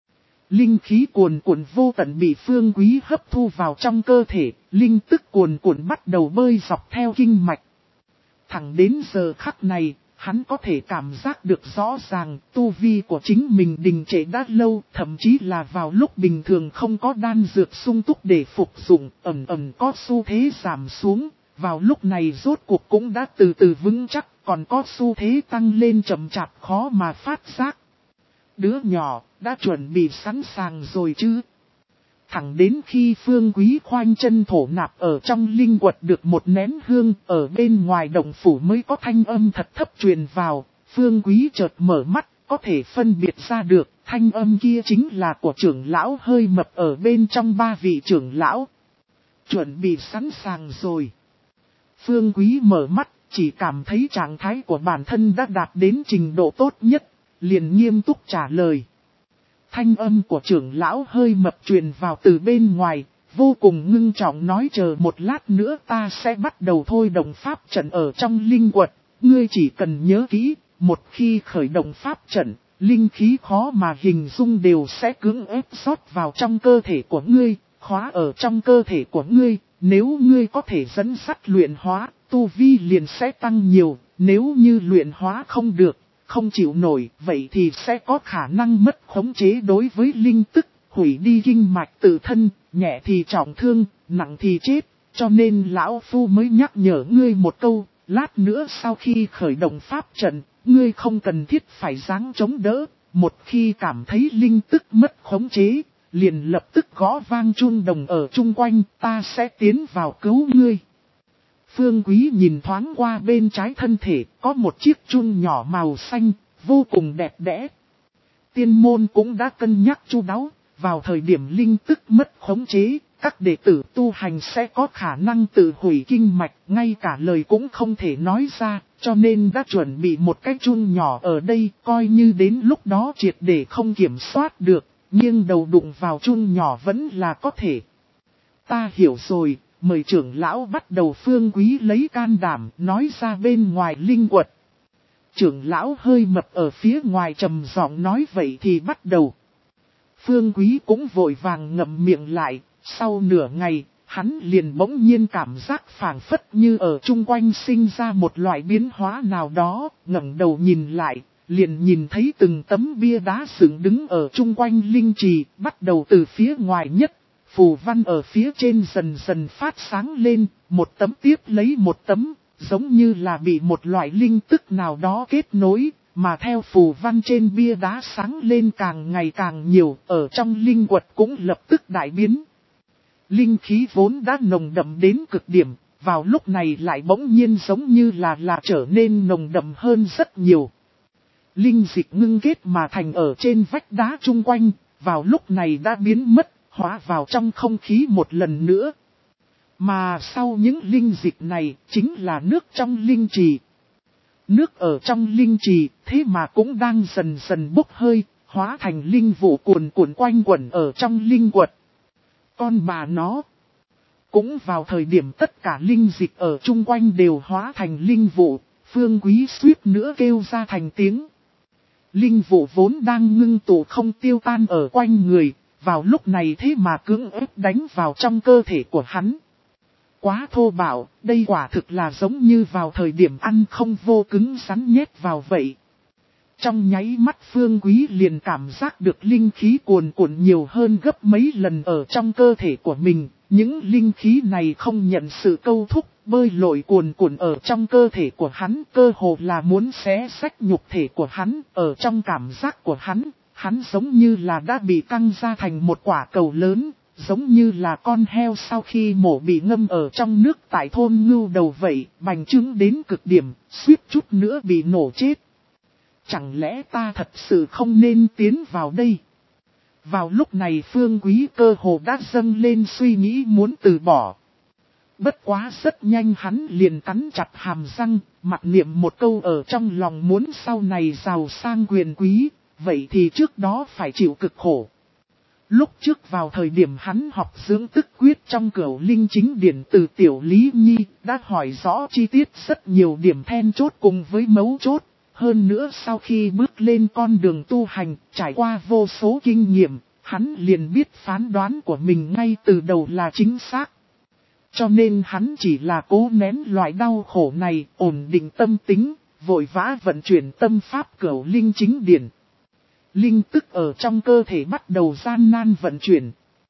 Linh khí cuồn cuộn vô tận bị Phương Quý hấp thu vào trong cơ thể, linh tức cuồn cuộn bắt đầu bơi dọc theo kinh mạch. Thẳng đến giờ khắc này, hắn có thể cảm giác được rõ ràng tu vi của chính mình đình trệ đã lâu, thậm chí là vào lúc bình thường không có đan dược sung túc để phục dụng, ẩn ẩn có xu thế giảm xuống, vào lúc này rốt cuộc cũng đã từ từ vững chắc, còn có xu thế tăng lên chậm chạp khó mà phát giác. Đứa nhỏ, đã chuẩn bị sẵn sàng rồi chứ? Thẳng đến khi Phương Quý khoanh chân thổ nạp ở trong linh quật được một nén hương, ở bên ngoài động phủ mới có thanh âm thật thấp truyền vào, Phương Quý chợt mở mắt, có thể phân biệt ra được, thanh âm kia chính là của trưởng lão hơi mập ở bên trong ba vị trưởng lão. Chuẩn bị sẵn sàng rồi. Phương Quý mở mắt, chỉ cảm thấy trạng thái của bản thân đã đạt đến trình độ tốt nhất, liền nghiêm túc trả lời. Thanh âm của trưởng lão hơi mập truyền vào từ bên ngoài, vô cùng ngưng trọng nói chờ một lát nữa ta sẽ bắt đầu thôi động pháp trận ở trong linh quật. Ngươi chỉ cần nhớ kỹ, một khi khởi động pháp trận, linh khí khó mà hình dung đều sẽ cưỡng ép rót vào trong cơ thể của ngươi, khóa ở trong cơ thể của ngươi. Nếu ngươi có thể dẫn dắt luyện hóa, tu vi liền sẽ tăng nhiều, nếu như luyện hóa không được, không chịu nổi, vậy thì sẽ có khả năng mất khống chế đối với linh tức, hủy đi kinh mạch tự thân, nhẹ thì trọng thương, nặng thì chết, cho nên lão phu mới nhắc nhở ngươi một câu, lát nữa sau khi khởi động pháp trận, ngươi không cần thiết phải giáng chống đỡ, một khi cảm thấy linh tức mất khống chế, liền lập tức gõ vang chuông đồng ở chung quanh, ta sẽ tiến vào cứu ngươi. Phương Quý nhìn thoáng qua bên trái thân thể, có một chiếc chuông nhỏ màu xanh, vô cùng đẹp đẽ. Tiên môn cũng đã cân nhắc chu đáo, vào thời điểm linh tức mất khống chế, các đệ tử tu hành sẽ có khả năng tự hủy kinh mạch, ngay cả lời cũng không thể nói ra, cho nên đã chuẩn bị một cái chuông nhỏ ở đây, coi như đến lúc đó triệt để không kiểm soát được, nhưng đầu đụng vào chuông nhỏ vẫn là có thể. Ta hiểu rồi. Mời trưởng lão bắt đầu. Phương Quý lấy can đảm nói ra bên ngoài linh quật. Trưởng lão hơi mập ở phía ngoài trầm giọng nói vậy thì bắt đầu. Phương Quý cũng vội vàng ngậm miệng lại, sau nửa ngày, hắn liền bỗng nhiên cảm giác phảng phất như ở chung quanh sinh ra một loại biến hóa nào đó, ngẩng đầu nhìn lại, liền nhìn thấy từng tấm bia đá dựng đứng ở chung quanh linh trì, bắt đầu từ phía ngoài nhất. Phù văn ở phía trên dần dần phát sáng lên, một tấm tiếp lấy một tấm, giống như là bị một loại linh tức nào đó kết nối, mà theo phù văn trên bia đá sáng lên càng ngày càng nhiều, ở trong linh quật cũng lập tức đại biến. Linh khí vốn đã nồng đậm đến cực điểm, vào lúc này lại bỗng nhiên giống như là là trở nên nồng đậm hơn rất nhiều. Linh dịch ngưng kết mà thành ở trên vách đá chung quanh, vào lúc này đã biến mất. Hóa vào trong không khí một lần nữa. Mà sau những linh dịch này chính là nước trong linh trì. Nước ở trong linh trì thế mà cũng đang dần dần bốc hơi, hóa thành linh vụ cuồn cuộn quanh quẩn ở trong linh quật. Con bà nó. Cũng vào thời điểm tất cả linh dịch ở chung quanh đều hóa thành linh vụ, Phương Quý suýt nữa kêu ra thành tiếng. Linh vụ vốn đang ngưng tụ không tiêu tan ở quanh người. Vào lúc này thế mà cưỡng ép đánh vào trong cơ thể của hắn. Quá thô bạo, đây quả thực là giống như vào thời điểm ăn không vô cứng rắn nhét vào vậy. Trong nháy mắt Phương Quý liền cảm giác được linh khí cuồn cuộn nhiều hơn gấp mấy lần ở trong cơ thể của mình. Những linh khí này không nhận sự câu thúc, bơi lội cuồn cuộn ở trong cơ thể của hắn, cơ hồ là muốn xé xách nhục thể của hắn. Ở trong cảm giác của hắn, hắn giống như là đã bị căng ra thành một quả cầu lớn, giống như là con heo sau khi mổ bị ngâm ở trong nước tại thôn ngưu đầu vậy, bành trướng đến cực điểm, suýt chút nữa bị nổ chết. Chẳng lẽ ta thật sự không nên tiến vào đây? Vào lúc này Phương Quý cơ hồ đã dâng lên suy nghĩ muốn từ bỏ. Bất quá rất nhanh hắn liền cắn chặt hàm răng, mặc niệm một câu ở trong lòng muốn sau này giàu sang quyền quý, vậy thì trước đó phải chịu cực khổ. Lúc trước vào thời điểm hắn học dưỡng tức quyết trong Cửu Linh Chính Điển từ Tiểu Lý Nhi, đã hỏi rõ chi tiết rất nhiều điểm then chốt cùng với mấu chốt. Hơn nữa sau khi bước lên con đường tu hành, trải qua vô số kinh nghiệm, hắn liền biết phán đoán của mình ngay từ đầu là chính xác. Cho nên hắn chỉ là cố nén loại đau khổ này, ổn định tâm tính, vội vã vận chuyển tâm pháp Cửu Linh Chính Điển. Linh tức ở trong cơ thể bắt đầu gian nan vận chuyển.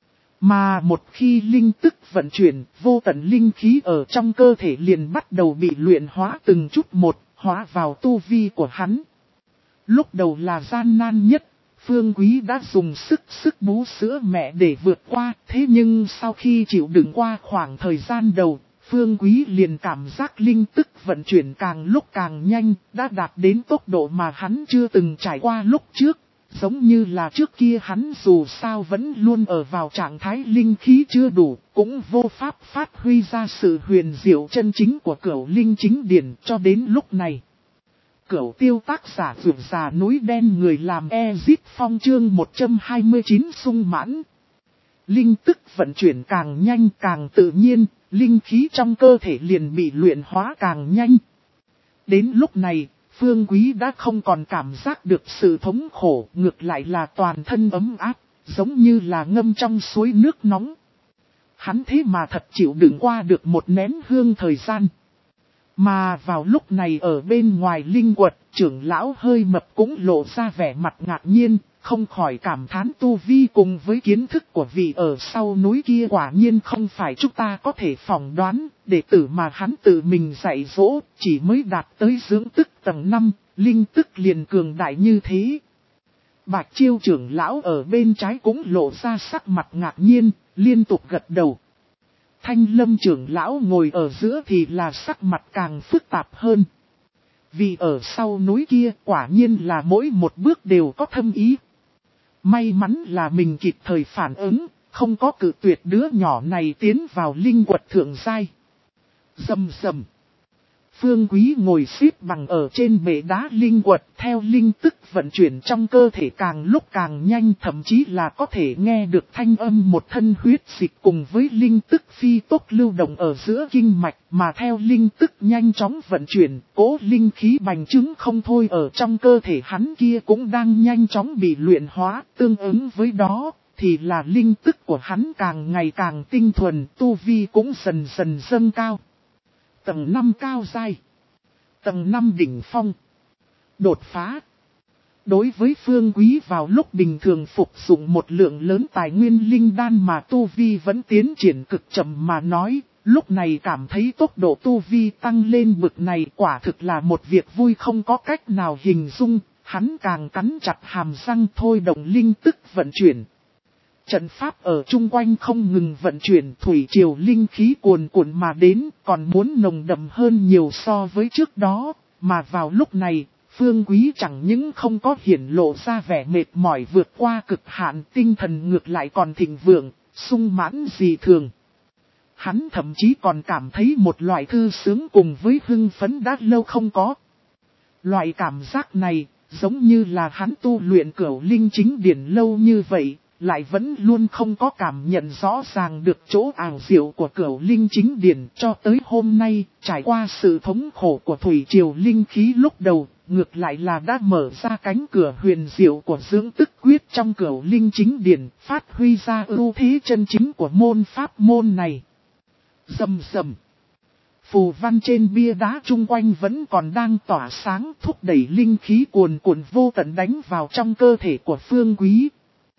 Mà một khi linh tức vận chuyển, vô tận linh khí ở trong cơ thể liền bắt đầu bị luyện hóa từng chút một, hóa vào tu vi của hắn. Lúc đầu là gian nan nhất, Phương Quý đã dùng sức sức bú sữa mẹ để vượt qua, thế nhưng sau khi chịu đựng qua khoảng thời gian đầu, Phương Quý liền cảm giác linh tức vận chuyển càng lúc càng nhanh, đã đạt đến tốc độ mà hắn chưa từng trải qua lúc trước. Giống như là trước kia hắn dù sao vẫn luôn ở vào trạng thái linh khí chưa đủ, cũng vô pháp phát huy ra sự huyền diệu chân chính của Cửu Linh Chính Điển cho đến lúc này. Cửu Tiêu tác giả vượt già núi đen người làm Ezip Phong chương một trăm hai mươi chín sung mãn. Linh tức vận chuyển càng nhanh càng tự nhiên, linh khí trong cơ thể liền bị luyện hóa càng nhanh. Đến lúc này, Phương Quý đã không còn cảm giác được sự thống khổ, ngược lại là toàn thân ấm áp, giống như là ngâm trong suối nước nóng. Hắn thế mà thật chịu đựng qua được một nén hương thời gian. Mà vào lúc này ở bên ngoài linh quật, trưởng lão hơi mập cũng lộ ra vẻ mặt ngạc nhiên, không khỏi cảm thán tu vi cùng với kiến thức của vị ở sau núi kia quả nhiên không phải chúng ta có thể phỏng đoán, đệ tử mà hắn tự mình dạy dỗ, chỉ mới đạt tới dưỡng tức tầng năm, linh tức liền cường đại như thế. Bạch Chiêu trưởng lão ở bên trái cũng lộ ra sắc mặt ngạc nhiên, liên tục gật đầu. Thanh Lâm trưởng lão ngồi ở giữa thì là sắc mặt càng phức tạp hơn. Vì ở sau núi kia quả nhiên là mỗi một bước đều có thâm ý. May mắn là mình kịp thời phản ứng, không có cự tuyệt đứa nhỏ này tiến vào linh quật thượng giai. Rầm rầm. Phương Quý ngồi xếp bằng ở trên bệ đá linh quật, theo linh tức vận chuyển trong cơ thể càng lúc càng nhanh, thậm chí là có thể nghe được thanh âm một thân huyết dịch cùng với linh tức phi tốc lưu động ở giữa kinh mạch, mà theo linh tức nhanh chóng vận chuyển, cố linh khí bành trướng không thôi ở trong cơ thể hắn kia cũng đang nhanh chóng bị luyện hóa, tương ứng với đó thì là linh tức của hắn càng ngày càng tinh thuần, tu vi cũng dần dần dâng cao. Tầng năm cao giai. Tầng năm đỉnh phong. Đột phá. Đối với Phương Quý vào lúc bình thường phục dụng một lượng lớn tài nguyên linh đan mà tu vi vẫn tiến triển cực chậm mà nói, lúc này cảm thấy tốc độ tu vi tăng lên bực này quả thực là một việc vui không có cách nào hình dung, hắn càng cắn chặt hàm răng thôi động linh tức vận chuyển. Trận pháp ở chung quanh không ngừng vận chuyển, thủy triều linh khí cuồn cuộn mà đến, còn muốn nồng đậm hơn nhiều so với trước đó, mà vào lúc này, Phương Quý chẳng những không có hiển lộ ra vẻ mệt mỏi vượt qua cực hạn, tinh thần ngược lại còn thịnh vượng, sung mãn dị thường. Hắn thậm chí còn cảm thấy một loại thư sướng cùng với hưng phấn đã lâu không có. Loại cảm giác này, giống như là hắn tu luyện Cửu Linh Chính Điển lâu như vậy, lại vẫn luôn không có cảm nhận rõ ràng được chỗ ảo diệu của Cửu Linh Chính Điển cho tới hôm nay, trải qua sự thống khổ của thủy triều linh khí lúc đầu, ngược lại là đã mở ra cánh cửa huyền diệu của dưỡng tức quyết trong Cửu Linh Chính Điển, phát huy ra ưu thế chân chính của môn pháp môn này. Rầm rầm. Phù văn trên bia đá chung quanh vẫn còn đang tỏa sáng, thúc đẩy linh khí cuồn cuộn vô tận đánh vào trong cơ thể của Phương Quý.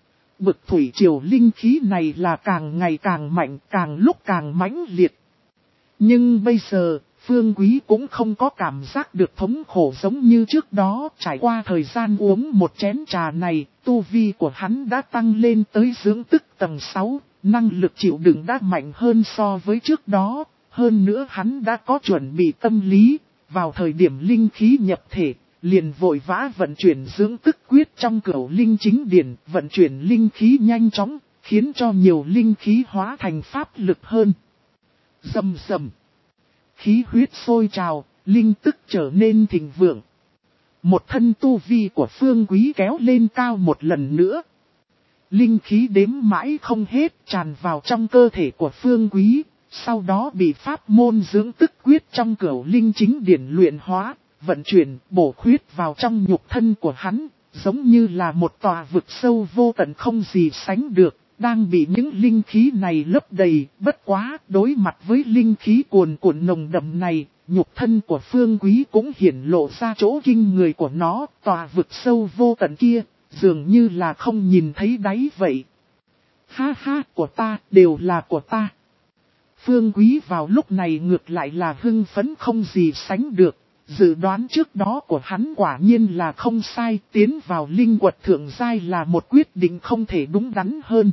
Bực thủy triều linh khí này là càng ngày càng mạnh, càng lúc càng mãnh liệt. Nhưng bây giờ, Phương Quý cũng không có cảm giác được thống khổ giống như trước đó. Trải qua thời gian uống một chén trà này, tu vi của hắn đã tăng lên tới dưỡng tức tầng sáu, năng lực chịu đựng đã mạnh hơn so với trước đó. Hơn nữa hắn đã có chuẩn bị tâm lý, vào thời điểm linh khí nhập thể, liền vội vã vận chuyển dưỡng tức quyết trong cửu linh chính điển, vận chuyển linh khí nhanh chóng, khiến cho nhiều linh khí hóa thành pháp lực hơn. Rầm rầm. Khí huyết sôi trào, linh tức trở nên thịnh vượng. Một thân tu vi của Phương Quý kéo lên cao một lần nữa. Linh khí đếm mãi không hết tràn vào trong cơ thể của Phương Quý, sau đó bị pháp môn dưỡng tức quyết trong cửu linh chính điển luyện hóa, vận chuyển, bổ khuyết vào trong nhục thân của hắn, giống như là một tòa vực sâu vô tận không gì sánh được, đang bị những linh khí này lấp đầy. Bất quá, đối mặt với linh khí cuồn cuộn nồng đậm này, nhục thân của Phương Quý cũng hiển lộ ra chỗ kinh người của nó, tòa vực sâu vô tận kia, dường như là không nhìn thấy đáy vậy. Ha ha, của ta, đều là của ta. Phương Quý vào lúc này ngược lại là hưng phấn không gì sánh được. Dự đoán trước đó của hắn quả nhiên là không sai, tiến vào linh quật thượng giai là một quyết định không thể đúng đắn hơn.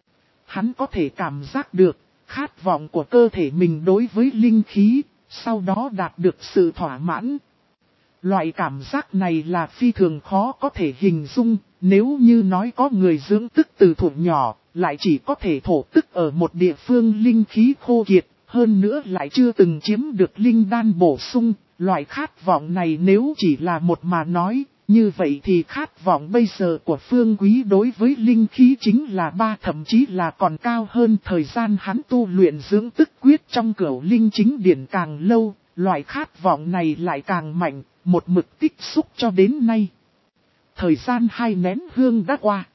Hắn có thể cảm giác được, khát vọng của cơ thể mình đối với linh khí, sau đó đạt được sự thỏa mãn. Loại cảm giác này là phi thường khó có thể hình dung, nếu như nói có người dưỡng tức từ thuở nhỏ, lại chỉ có thể thổ tức ở một địa phương linh khí khô kiệt, hơn nữa lại chưa từng chiếm được linh đan bổ sung. Loại khát vọng này nếu chỉ là một mà nói, như vậy thì khát vọng bây giờ của Phương Quý đối với linh khí chính là ba, thậm chí là còn cao hơn. Thời gian hắn tu luyện dưỡng tức quyết trong cửu linh chính điển càng lâu, loại khát vọng này lại càng mạnh, một mực tích xúc cho đến nay. Thời gian hai nén hương đã qua.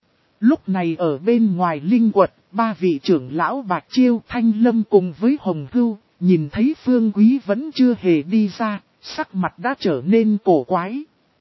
Lúc này ở bên ngoài linh quật, ba vị trưởng lão Bạch Chiêu, Thanh Lâm cùng với Hồng Hưu, nhìn thấy Phương Quý vẫn chưa hề đi ra, sắc mặt đã trở nên cổ quái.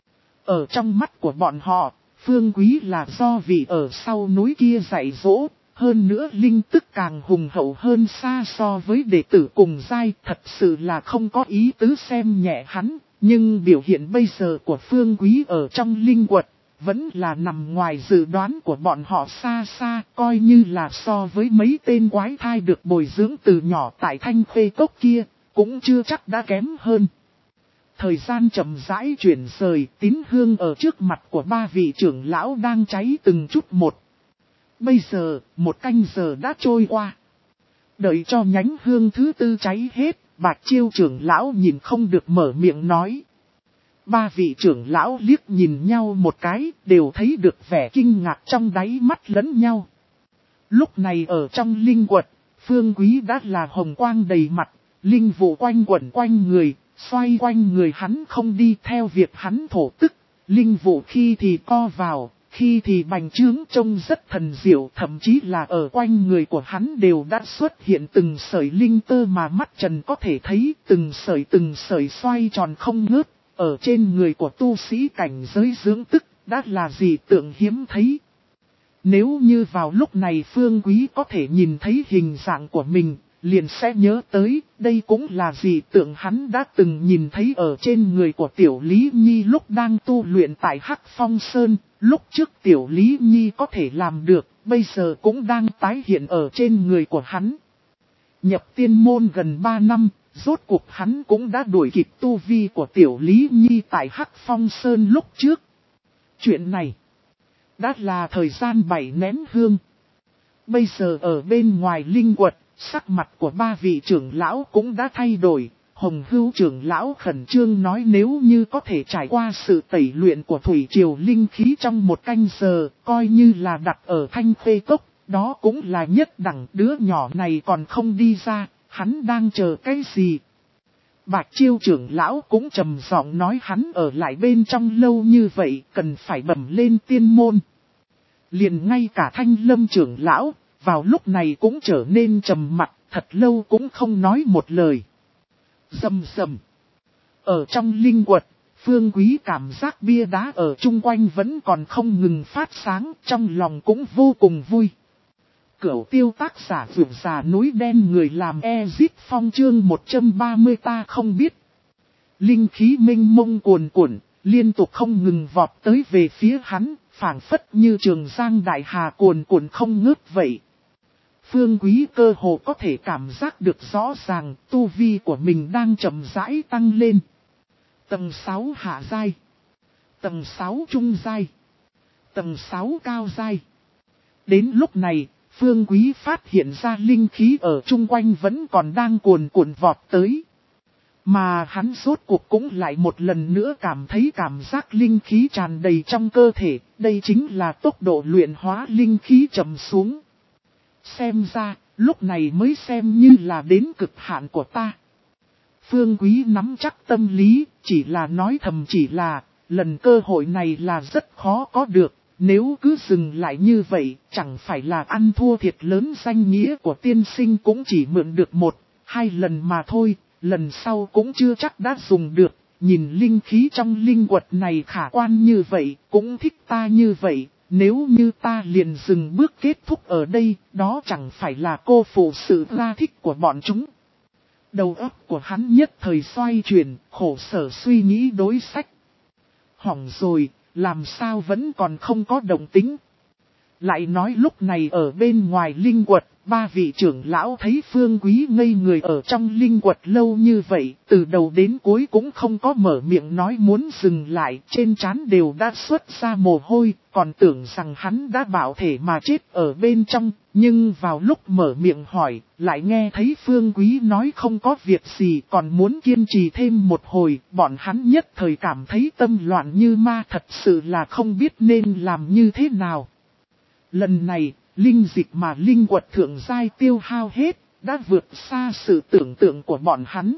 Ở trong mắt của bọn họ, Phương Quý là do vị ở sau núi kia dạy dỗ, hơn nữa linh tức càng hùng hậu hơn xa so với đệ tử cùng giai, thật sự là không có ý tứ xem nhẹ hắn, nhưng biểu hiện bây giờ của Phương Quý ở trong linh quật, vẫn là nằm ngoài dự đoán của bọn họ xa xa, coi như là so với mấy tên quái thai được bồi dưỡng từ nhỏ tại Thanh Khê Cốc kia, cũng chưa chắc đã kém hơn. Thời gian chậm rãi chuyển rời, tín hương ở trước mặt của ba vị trưởng lão đang cháy từng chút một. Bây giờ, một canh giờ đã trôi qua. Đợi cho nhánh hương thứ tư cháy hết, Bạch Chiêu trưởng lão nhìn không được mở miệng nói. Ba vị trưởng lão liếc nhìn nhau một cái, đều thấy được vẻ kinh ngạc trong đáy mắt lẫn nhau. Lúc này ở trong linh quật, Phương Quý đã là hồng quang đầy mặt, linh vụ quanh quẩn quanh người, xoay quanh người hắn không đi theo việc hắn thổ tức. Linh vụ khi thì co vào, khi thì bành trướng trông rất thần diệu, thậm chí là ở quanh người của hắn đều đã xuất hiện từng sợi linh tơ mà mắt trần có thể thấy, từng sợi từng sợi xoay tròn không ngớt. Ở trên người của tu sĩ cảnh giới dưỡng tức, đã là gì tượng hiếm thấy. Nếu như vào lúc này Phương Quý có thể nhìn thấy hình dạng của mình, liền sẽ nhớ tới, đây cũng là gì tượng hắn đã từng nhìn thấy ở trên người của Tiểu Lý Nhi lúc đang tu luyện tại Hắc Phong Sơn. Lúc trước Tiểu Lý Nhi có thể làm được, bây giờ cũng đang tái hiện ở trên người của hắn. Nhập tiên môn gần ba năm. Rốt cuộc hắn cũng đã đuổi kịp tu vi của Tiểu Lý Nhi tại Hắc Phong Sơn lúc trước. Chuyện này đã là thời gian bảy nén hương. Bây giờ ở bên ngoài linh quật, sắc mặt của ba vị trưởng lão cũng đã thay đổi. Hồng Hưu trưởng lão khẩn trương nói nếu như có thể trải qua sự tẩy luyện của thủy triều linh khí trong một canh giờ, coi như là đặt ở Thanh Khê Cốc, đó cũng là nhất đẳng. Đứa nhỏ này còn không đi ra. Hắn đang chờ cái gì? Bạch Chiêu trưởng lão cũng trầm giọng nói hắn ở lại bên trong lâu như vậy cần phải bẩm lên tiên môn. Liền ngay cả Thanh Lâm trưởng lão, vào lúc này cũng trở nên trầm mặc, thật lâu cũng không nói một lời. Rầm rầm. Ở trong linh quật, Phương Quý cảm giác bia đá ở chung quanh vẫn còn không ngừng phát sáng, trong lòng cũng vô cùng vui. Cửu tiêu tác giả vượt già núi đen người làm Ezip Phong chương một trăm ba mươi ta không biết. Linh khí minh mông cuồn cuộn, liên tục không ngừng vọt tới về phía hắn, phảng phất như trường giang đại hà cuồn cuộn không ngớt vậy. Phương Quý cơ hồ có thể cảm giác được rõ ràng tu vi của mình đang chậm rãi tăng lên. Tầng sáu hạ giai, tầng sáu trung giai, tầng sáu cao giai. Đến lúc này, Phương Quý phát hiện ra linh khí ở chung quanh vẫn còn đang cuồn cuộn vọt tới. Mà hắn rốt cuộc cũng lại một lần nữa cảm thấy cảm giác linh khí tràn đầy trong cơ thể, đây chính là tốc độ luyện hóa linh khí chậm xuống. Xem ra, lúc này mới xem như là đến cực hạn của ta. Phương Quý nắm chắc tâm lý, chỉ là nói thầm chỉ là, lần cơ hội này là rất khó có được, nếu cứ dừng lại như vậy, chẳng phải là ăn thua thiệt lớn. Danh nghĩa của tiên sinh cũng chỉ mượn được một, hai lần mà thôi, lần sau cũng chưa chắc đã dùng được, nhìn linh khí trong linh quật này khả quan như vậy, cũng thích ta như vậy. Nếu như ta liền dừng bước kết thúc ở đây, đó chẳng phải là cô phụ sự ra thích của bọn chúng. Đầu óc của hắn nhất thời xoay chuyển, khổ sở suy nghĩ đối sách. Hỏng rồi, làm sao vẫn còn không có động tính. Lại nói lúc này ở bên ngoài linh quật, ba vị trưởng lão thấy Phương Quý ngây người ở trong linh quật lâu như vậy, từ đầu đến cuối cũng không có mở miệng nói muốn dừng lại, trên trán đều đã xuất ra mồ hôi, còn tưởng rằng hắn đã bảo thể mà chết ở bên trong, nhưng vào lúc mở miệng hỏi, lại nghe thấy Phương Quý nói không có việc gì còn muốn kiên trì thêm một hồi, bọn hắn nhất thời cảm thấy tâm loạn như ma, thật sự là không biết nên làm như thế nào. Lần này, linh dịch mà linh quật thượng giai tiêu hao hết, đã vượt xa sự tưởng tượng của bọn hắn.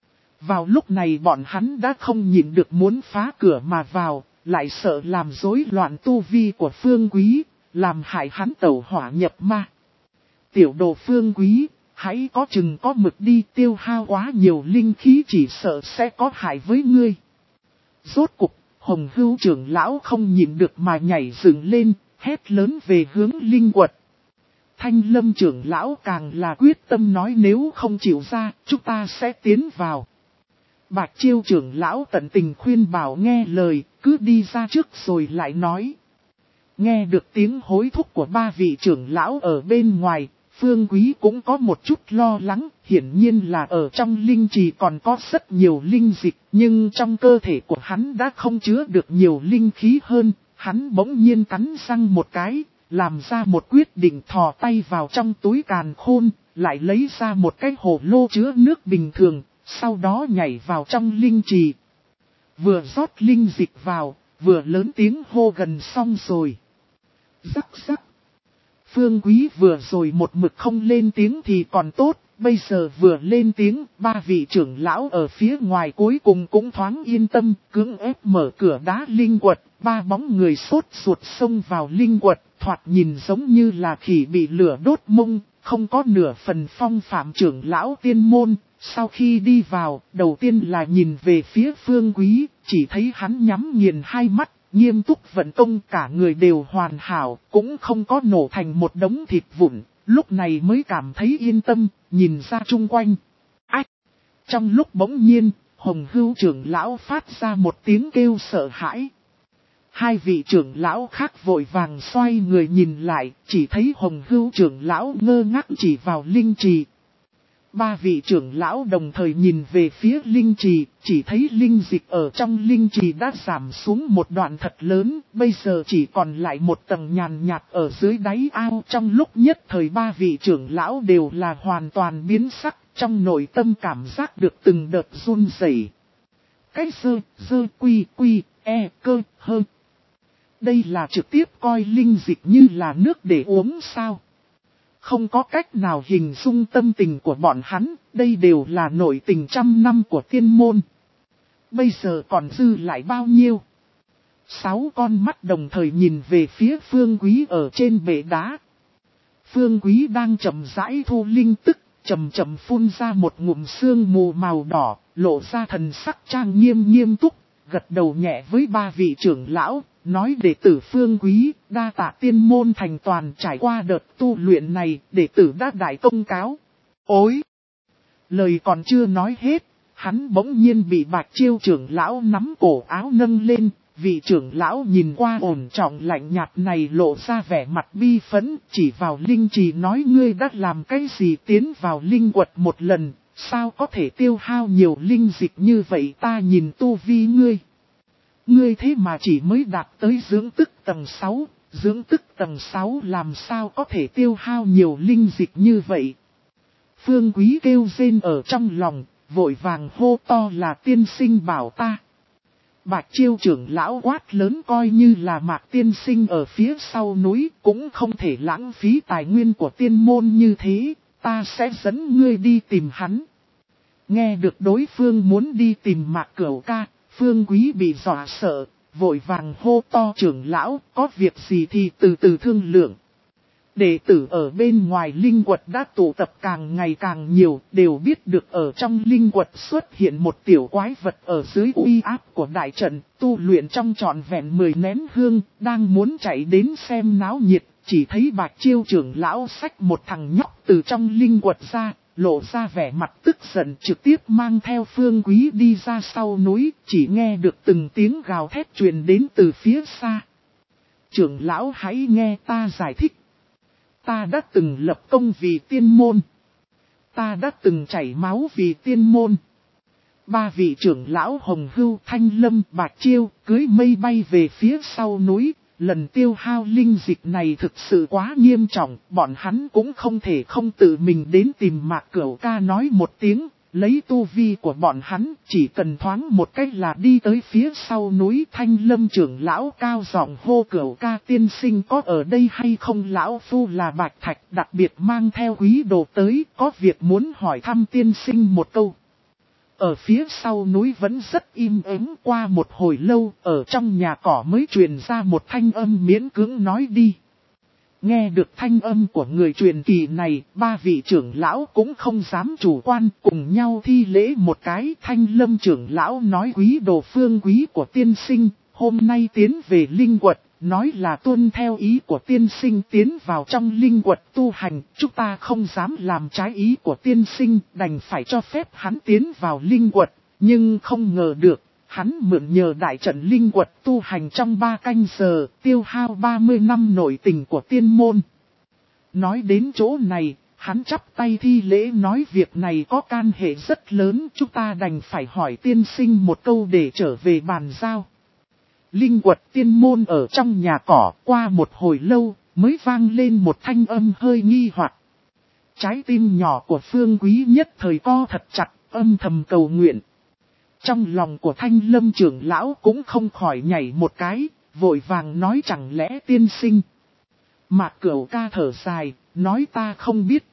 Vào lúc này bọn hắn đã không nhịn được muốn phá cửa mà vào, lại sợ làm rối loạn tu vi của Phương Quý, làm hại hắn tẩu hỏa nhập ma. Tiểu đồ Phương Quý, hãy có chừng có mực đi, tiêu hao quá nhiều linh khí chỉ sợ sẽ có hại với ngươi. Rốt cục, Hồng Hưu trưởng lão không nhịn được mà nhảy dựng lên, hét lớn về hướng linh quật. Thanh Lâm trưởng lão càng là quyết tâm nói nếu không chịu ra, chúng ta sẽ tiến vào. Bạch Chiêu trưởng lão tận tình khuyên bảo nghe lời, cứ đi ra trước rồi lại nói. Nghe được tiếng hối thúc của ba vị trưởng lão ở bên ngoài, Phương Quý cũng có một chút lo lắng, hiển nhiên là ở trong linh trì còn có rất nhiều linh dịch, nhưng trong cơ thể của hắn đã không chứa được nhiều linh khí hơn. Hắn bỗng nhiên cắn răng một cái, làm ra một quyết định, thò tay vào trong túi càn khôn, lại lấy ra một cái hồ lô chứa nước bình thường, sau đó nhảy vào trong linh trì. Vừa rót linh dịch vào, vừa lớn tiếng hô gần xong rồi. Rắc rắc. Phương Quý vừa rồi một mực không lên tiếng thì còn tốt, bây giờ vừa lên tiếng, ba vị trưởng lão ở phía ngoài cuối cùng cũng thoáng yên tâm, cưỡng ép mở cửa đá linh quật, ba bóng người sốt ruột xông vào linh quật, thoạt nhìn giống như là khỉ bị lửa đốt mông, không có nửa phần phong phạm trưởng lão tiên môn. Sau khi đi vào, đầu tiên là nhìn về phía Phương Quý, chỉ thấy hắn nhắm nghiền hai mắt, nghiêm túc vận công, cả người đều hoàn hảo, cũng không có nổ thành một đống thịt vụn, lúc này mới cảm thấy yên tâm, nhìn ra chung quanh. Ách! Trong lúc bỗng nhiên, Hồng Hưu trưởng lão phát ra một tiếng kêu sợ hãi. Hai vị trưởng lão khác vội vàng xoay người nhìn lại, chỉ thấy Hồng Hưu trưởng lão ngơ ngác chỉ vào linh trì. Ba vị trưởng lão đồng thời nhìn về phía linh trì, chỉ thấy linh dịch ở trong linh trì đã giảm xuống một đoạn thật lớn, bây giờ chỉ còn lại một tầng nhàn nhạt ở dưới đáy ao. Trong lúc nhất thời ba vị trưởng lão đều là hoàn toàn biến sắc, trong nội tâm cảm giác được từng đợt run rẩy. Cái sơ, sơ quy quy, e cơ, hơn. Đây là trực tiếp coi linh dịch như là nước để uống sao? Không có cách nào hình dung tâm tình của bọn hắn, đây đều là nội tình trăm năm của tiên môn. Bây giờ còn dư lại bao nhiêu? Sáu con mắt đồng thời nhìn về phía Phương Quý ở trên bệ đá. Phương Quý đang chậm rãi thu linh tức, chậm chậm phun ra một ngụm sương mù màu đỏ, lộ ra thần sắc trang nghiêm nghiêm túc, gật đầu nhẹ với ba vị trưởng lão, nói đệ tử Phương Quý, đa tạ tiên môn thành toàn trải qua đợt tu luyện này, đệ tử đã đại công cáo. Ôi! Lời còn chưa nói hết, hắn bỗng nhiên bị Bạch Chiêu trưởng lão nắm cổ áo nâng lên, vị trưởng lão nhìn qua ổn trọng lạnh nhạt này lộ ra vẻ mặt bi phẫn, chỉ vào linh trì nói ngươi đã làm cái gì tiến vào linh quật một lần, sao có thể tiêu hao nhiều linh dịch như vậy ta nhìn tu vi ngươi. Ngươi thế mà chỉ mới đạt tới dưỡng tức tầng sáu, dưỡng tức tầng sáu làm sao có thể tiêu hao nhiều linh dịch như vậy. Phương Quý kêu rên ở trong lòng, vội vàng hô to là tiên sinh bảo ta. Bạch Chiêu trưởng lão quát lớn coi như là Mạc tiên sinh ở phía sau núi cũng không thể lãng phí tài nguyên của tiên môn như thế, ta sẽ dẫn ngươi đi tìm hắn. Nghe được đối phương muốn đi tìm Mạc Cửu ca, Phương Quý bị dọa sợ, vội vàng hô to trưởng lão, có việc gì thì từ từ thương lượng. Đệ tử ở bên ngoài linh quật đã tụ tập càng ngày càng nhiều, đều biết được ở trong linh quật xuất hiện một tiểu quái vật ở dưới uy áp của đại trận, tu luyện trong trọn vẹn mười nén hương, đang muốn chạy đến xem náo nhiệt, chỉ thấy Bạch Chiêu trưởng lão xách một thằng nhóc từ trong linh quật ra, lộ ra vẻ mặt tức giận trực tiếp mang theo Phương Quý đi ra sau núi, chỉ nghe được từng tiếng gào thét truyền đến từ phía xa. Trưởng lão hãy nghe ta giải thích. Ta đã từng lập công vì tiên môn. Ta đã từng chảy máu vì tiên môn. Ba vị trưởng lão Hồng Hưu, Thanh Lâm, Bạch Chiêu cưới mây bay về phía sau núi. Lần tiêu hao linh dịch này thực sự quá nghiêm trọng. Bọn hắn cũng không thể không tự mình đến tìm Mạc Cửu ca nói một tiếng. Lấy tu vi của bọn hắn chỉ cần thoáng một cách là đi tới phía sau núi. Thanh Lâm trưởng lão cao giọng hô Cửu ca tiên sinh có ở đây hay không, lão phu là Bạch Thạch đặc biệt mang theo quý đồ tới, có việc muốn hỏi thăm tiên sinh một câu. Ở phía sau núi vẫn rất im ắng, qua một hồi lâu ở trong nhà cỏ mới truyền ra một thanh âm miễn cưỡng nói đi. Nghe được thanh âm của người truyền kỳ này, ba vị trưởng lão cũng không dám chủ quan, cùng nhau thi lễ một cái. Thanh Lâm trưởng lão nói quý đồ Phương Quý của tiên sinh, hôm nay tiến về linh quật, nói là tuân theo ý của tiên sinh tiến vào trong linh quật tu hành, chúng ta không dám làm trái ý của tiên sinh, đành phải cho phép hắn tiến vào linh quật, nhưng không ngờ được. Hắn mượn nhờ đại trận linh quật tu hành trong ba canh giờ, tiêu hao ba mươi năm nội tình của tiên môn. Nói đến chỗ này, hắn chắp tay thi lễ nói việc này có can hệ rất lớn, chúng ta đành phải hỏi tiên sinh một câu để trở về bàn giao. Linh quật tiên môn ở trong nhà cỏ, qua một hồi lâu, mới vang lên một thanh âm hơi nghi hoặc. Trái tim nhỏ của Phương Quý nhất thời co thật chặt, âm thầm cầu nguyện. Trong lòng của Thanh Lâm trưởng lão cũng không khỏi nhảy một cái, vội vàng nói chẳng lẽ tiên sinh. Mạc Cửu ca thở dài, nói ta không biết.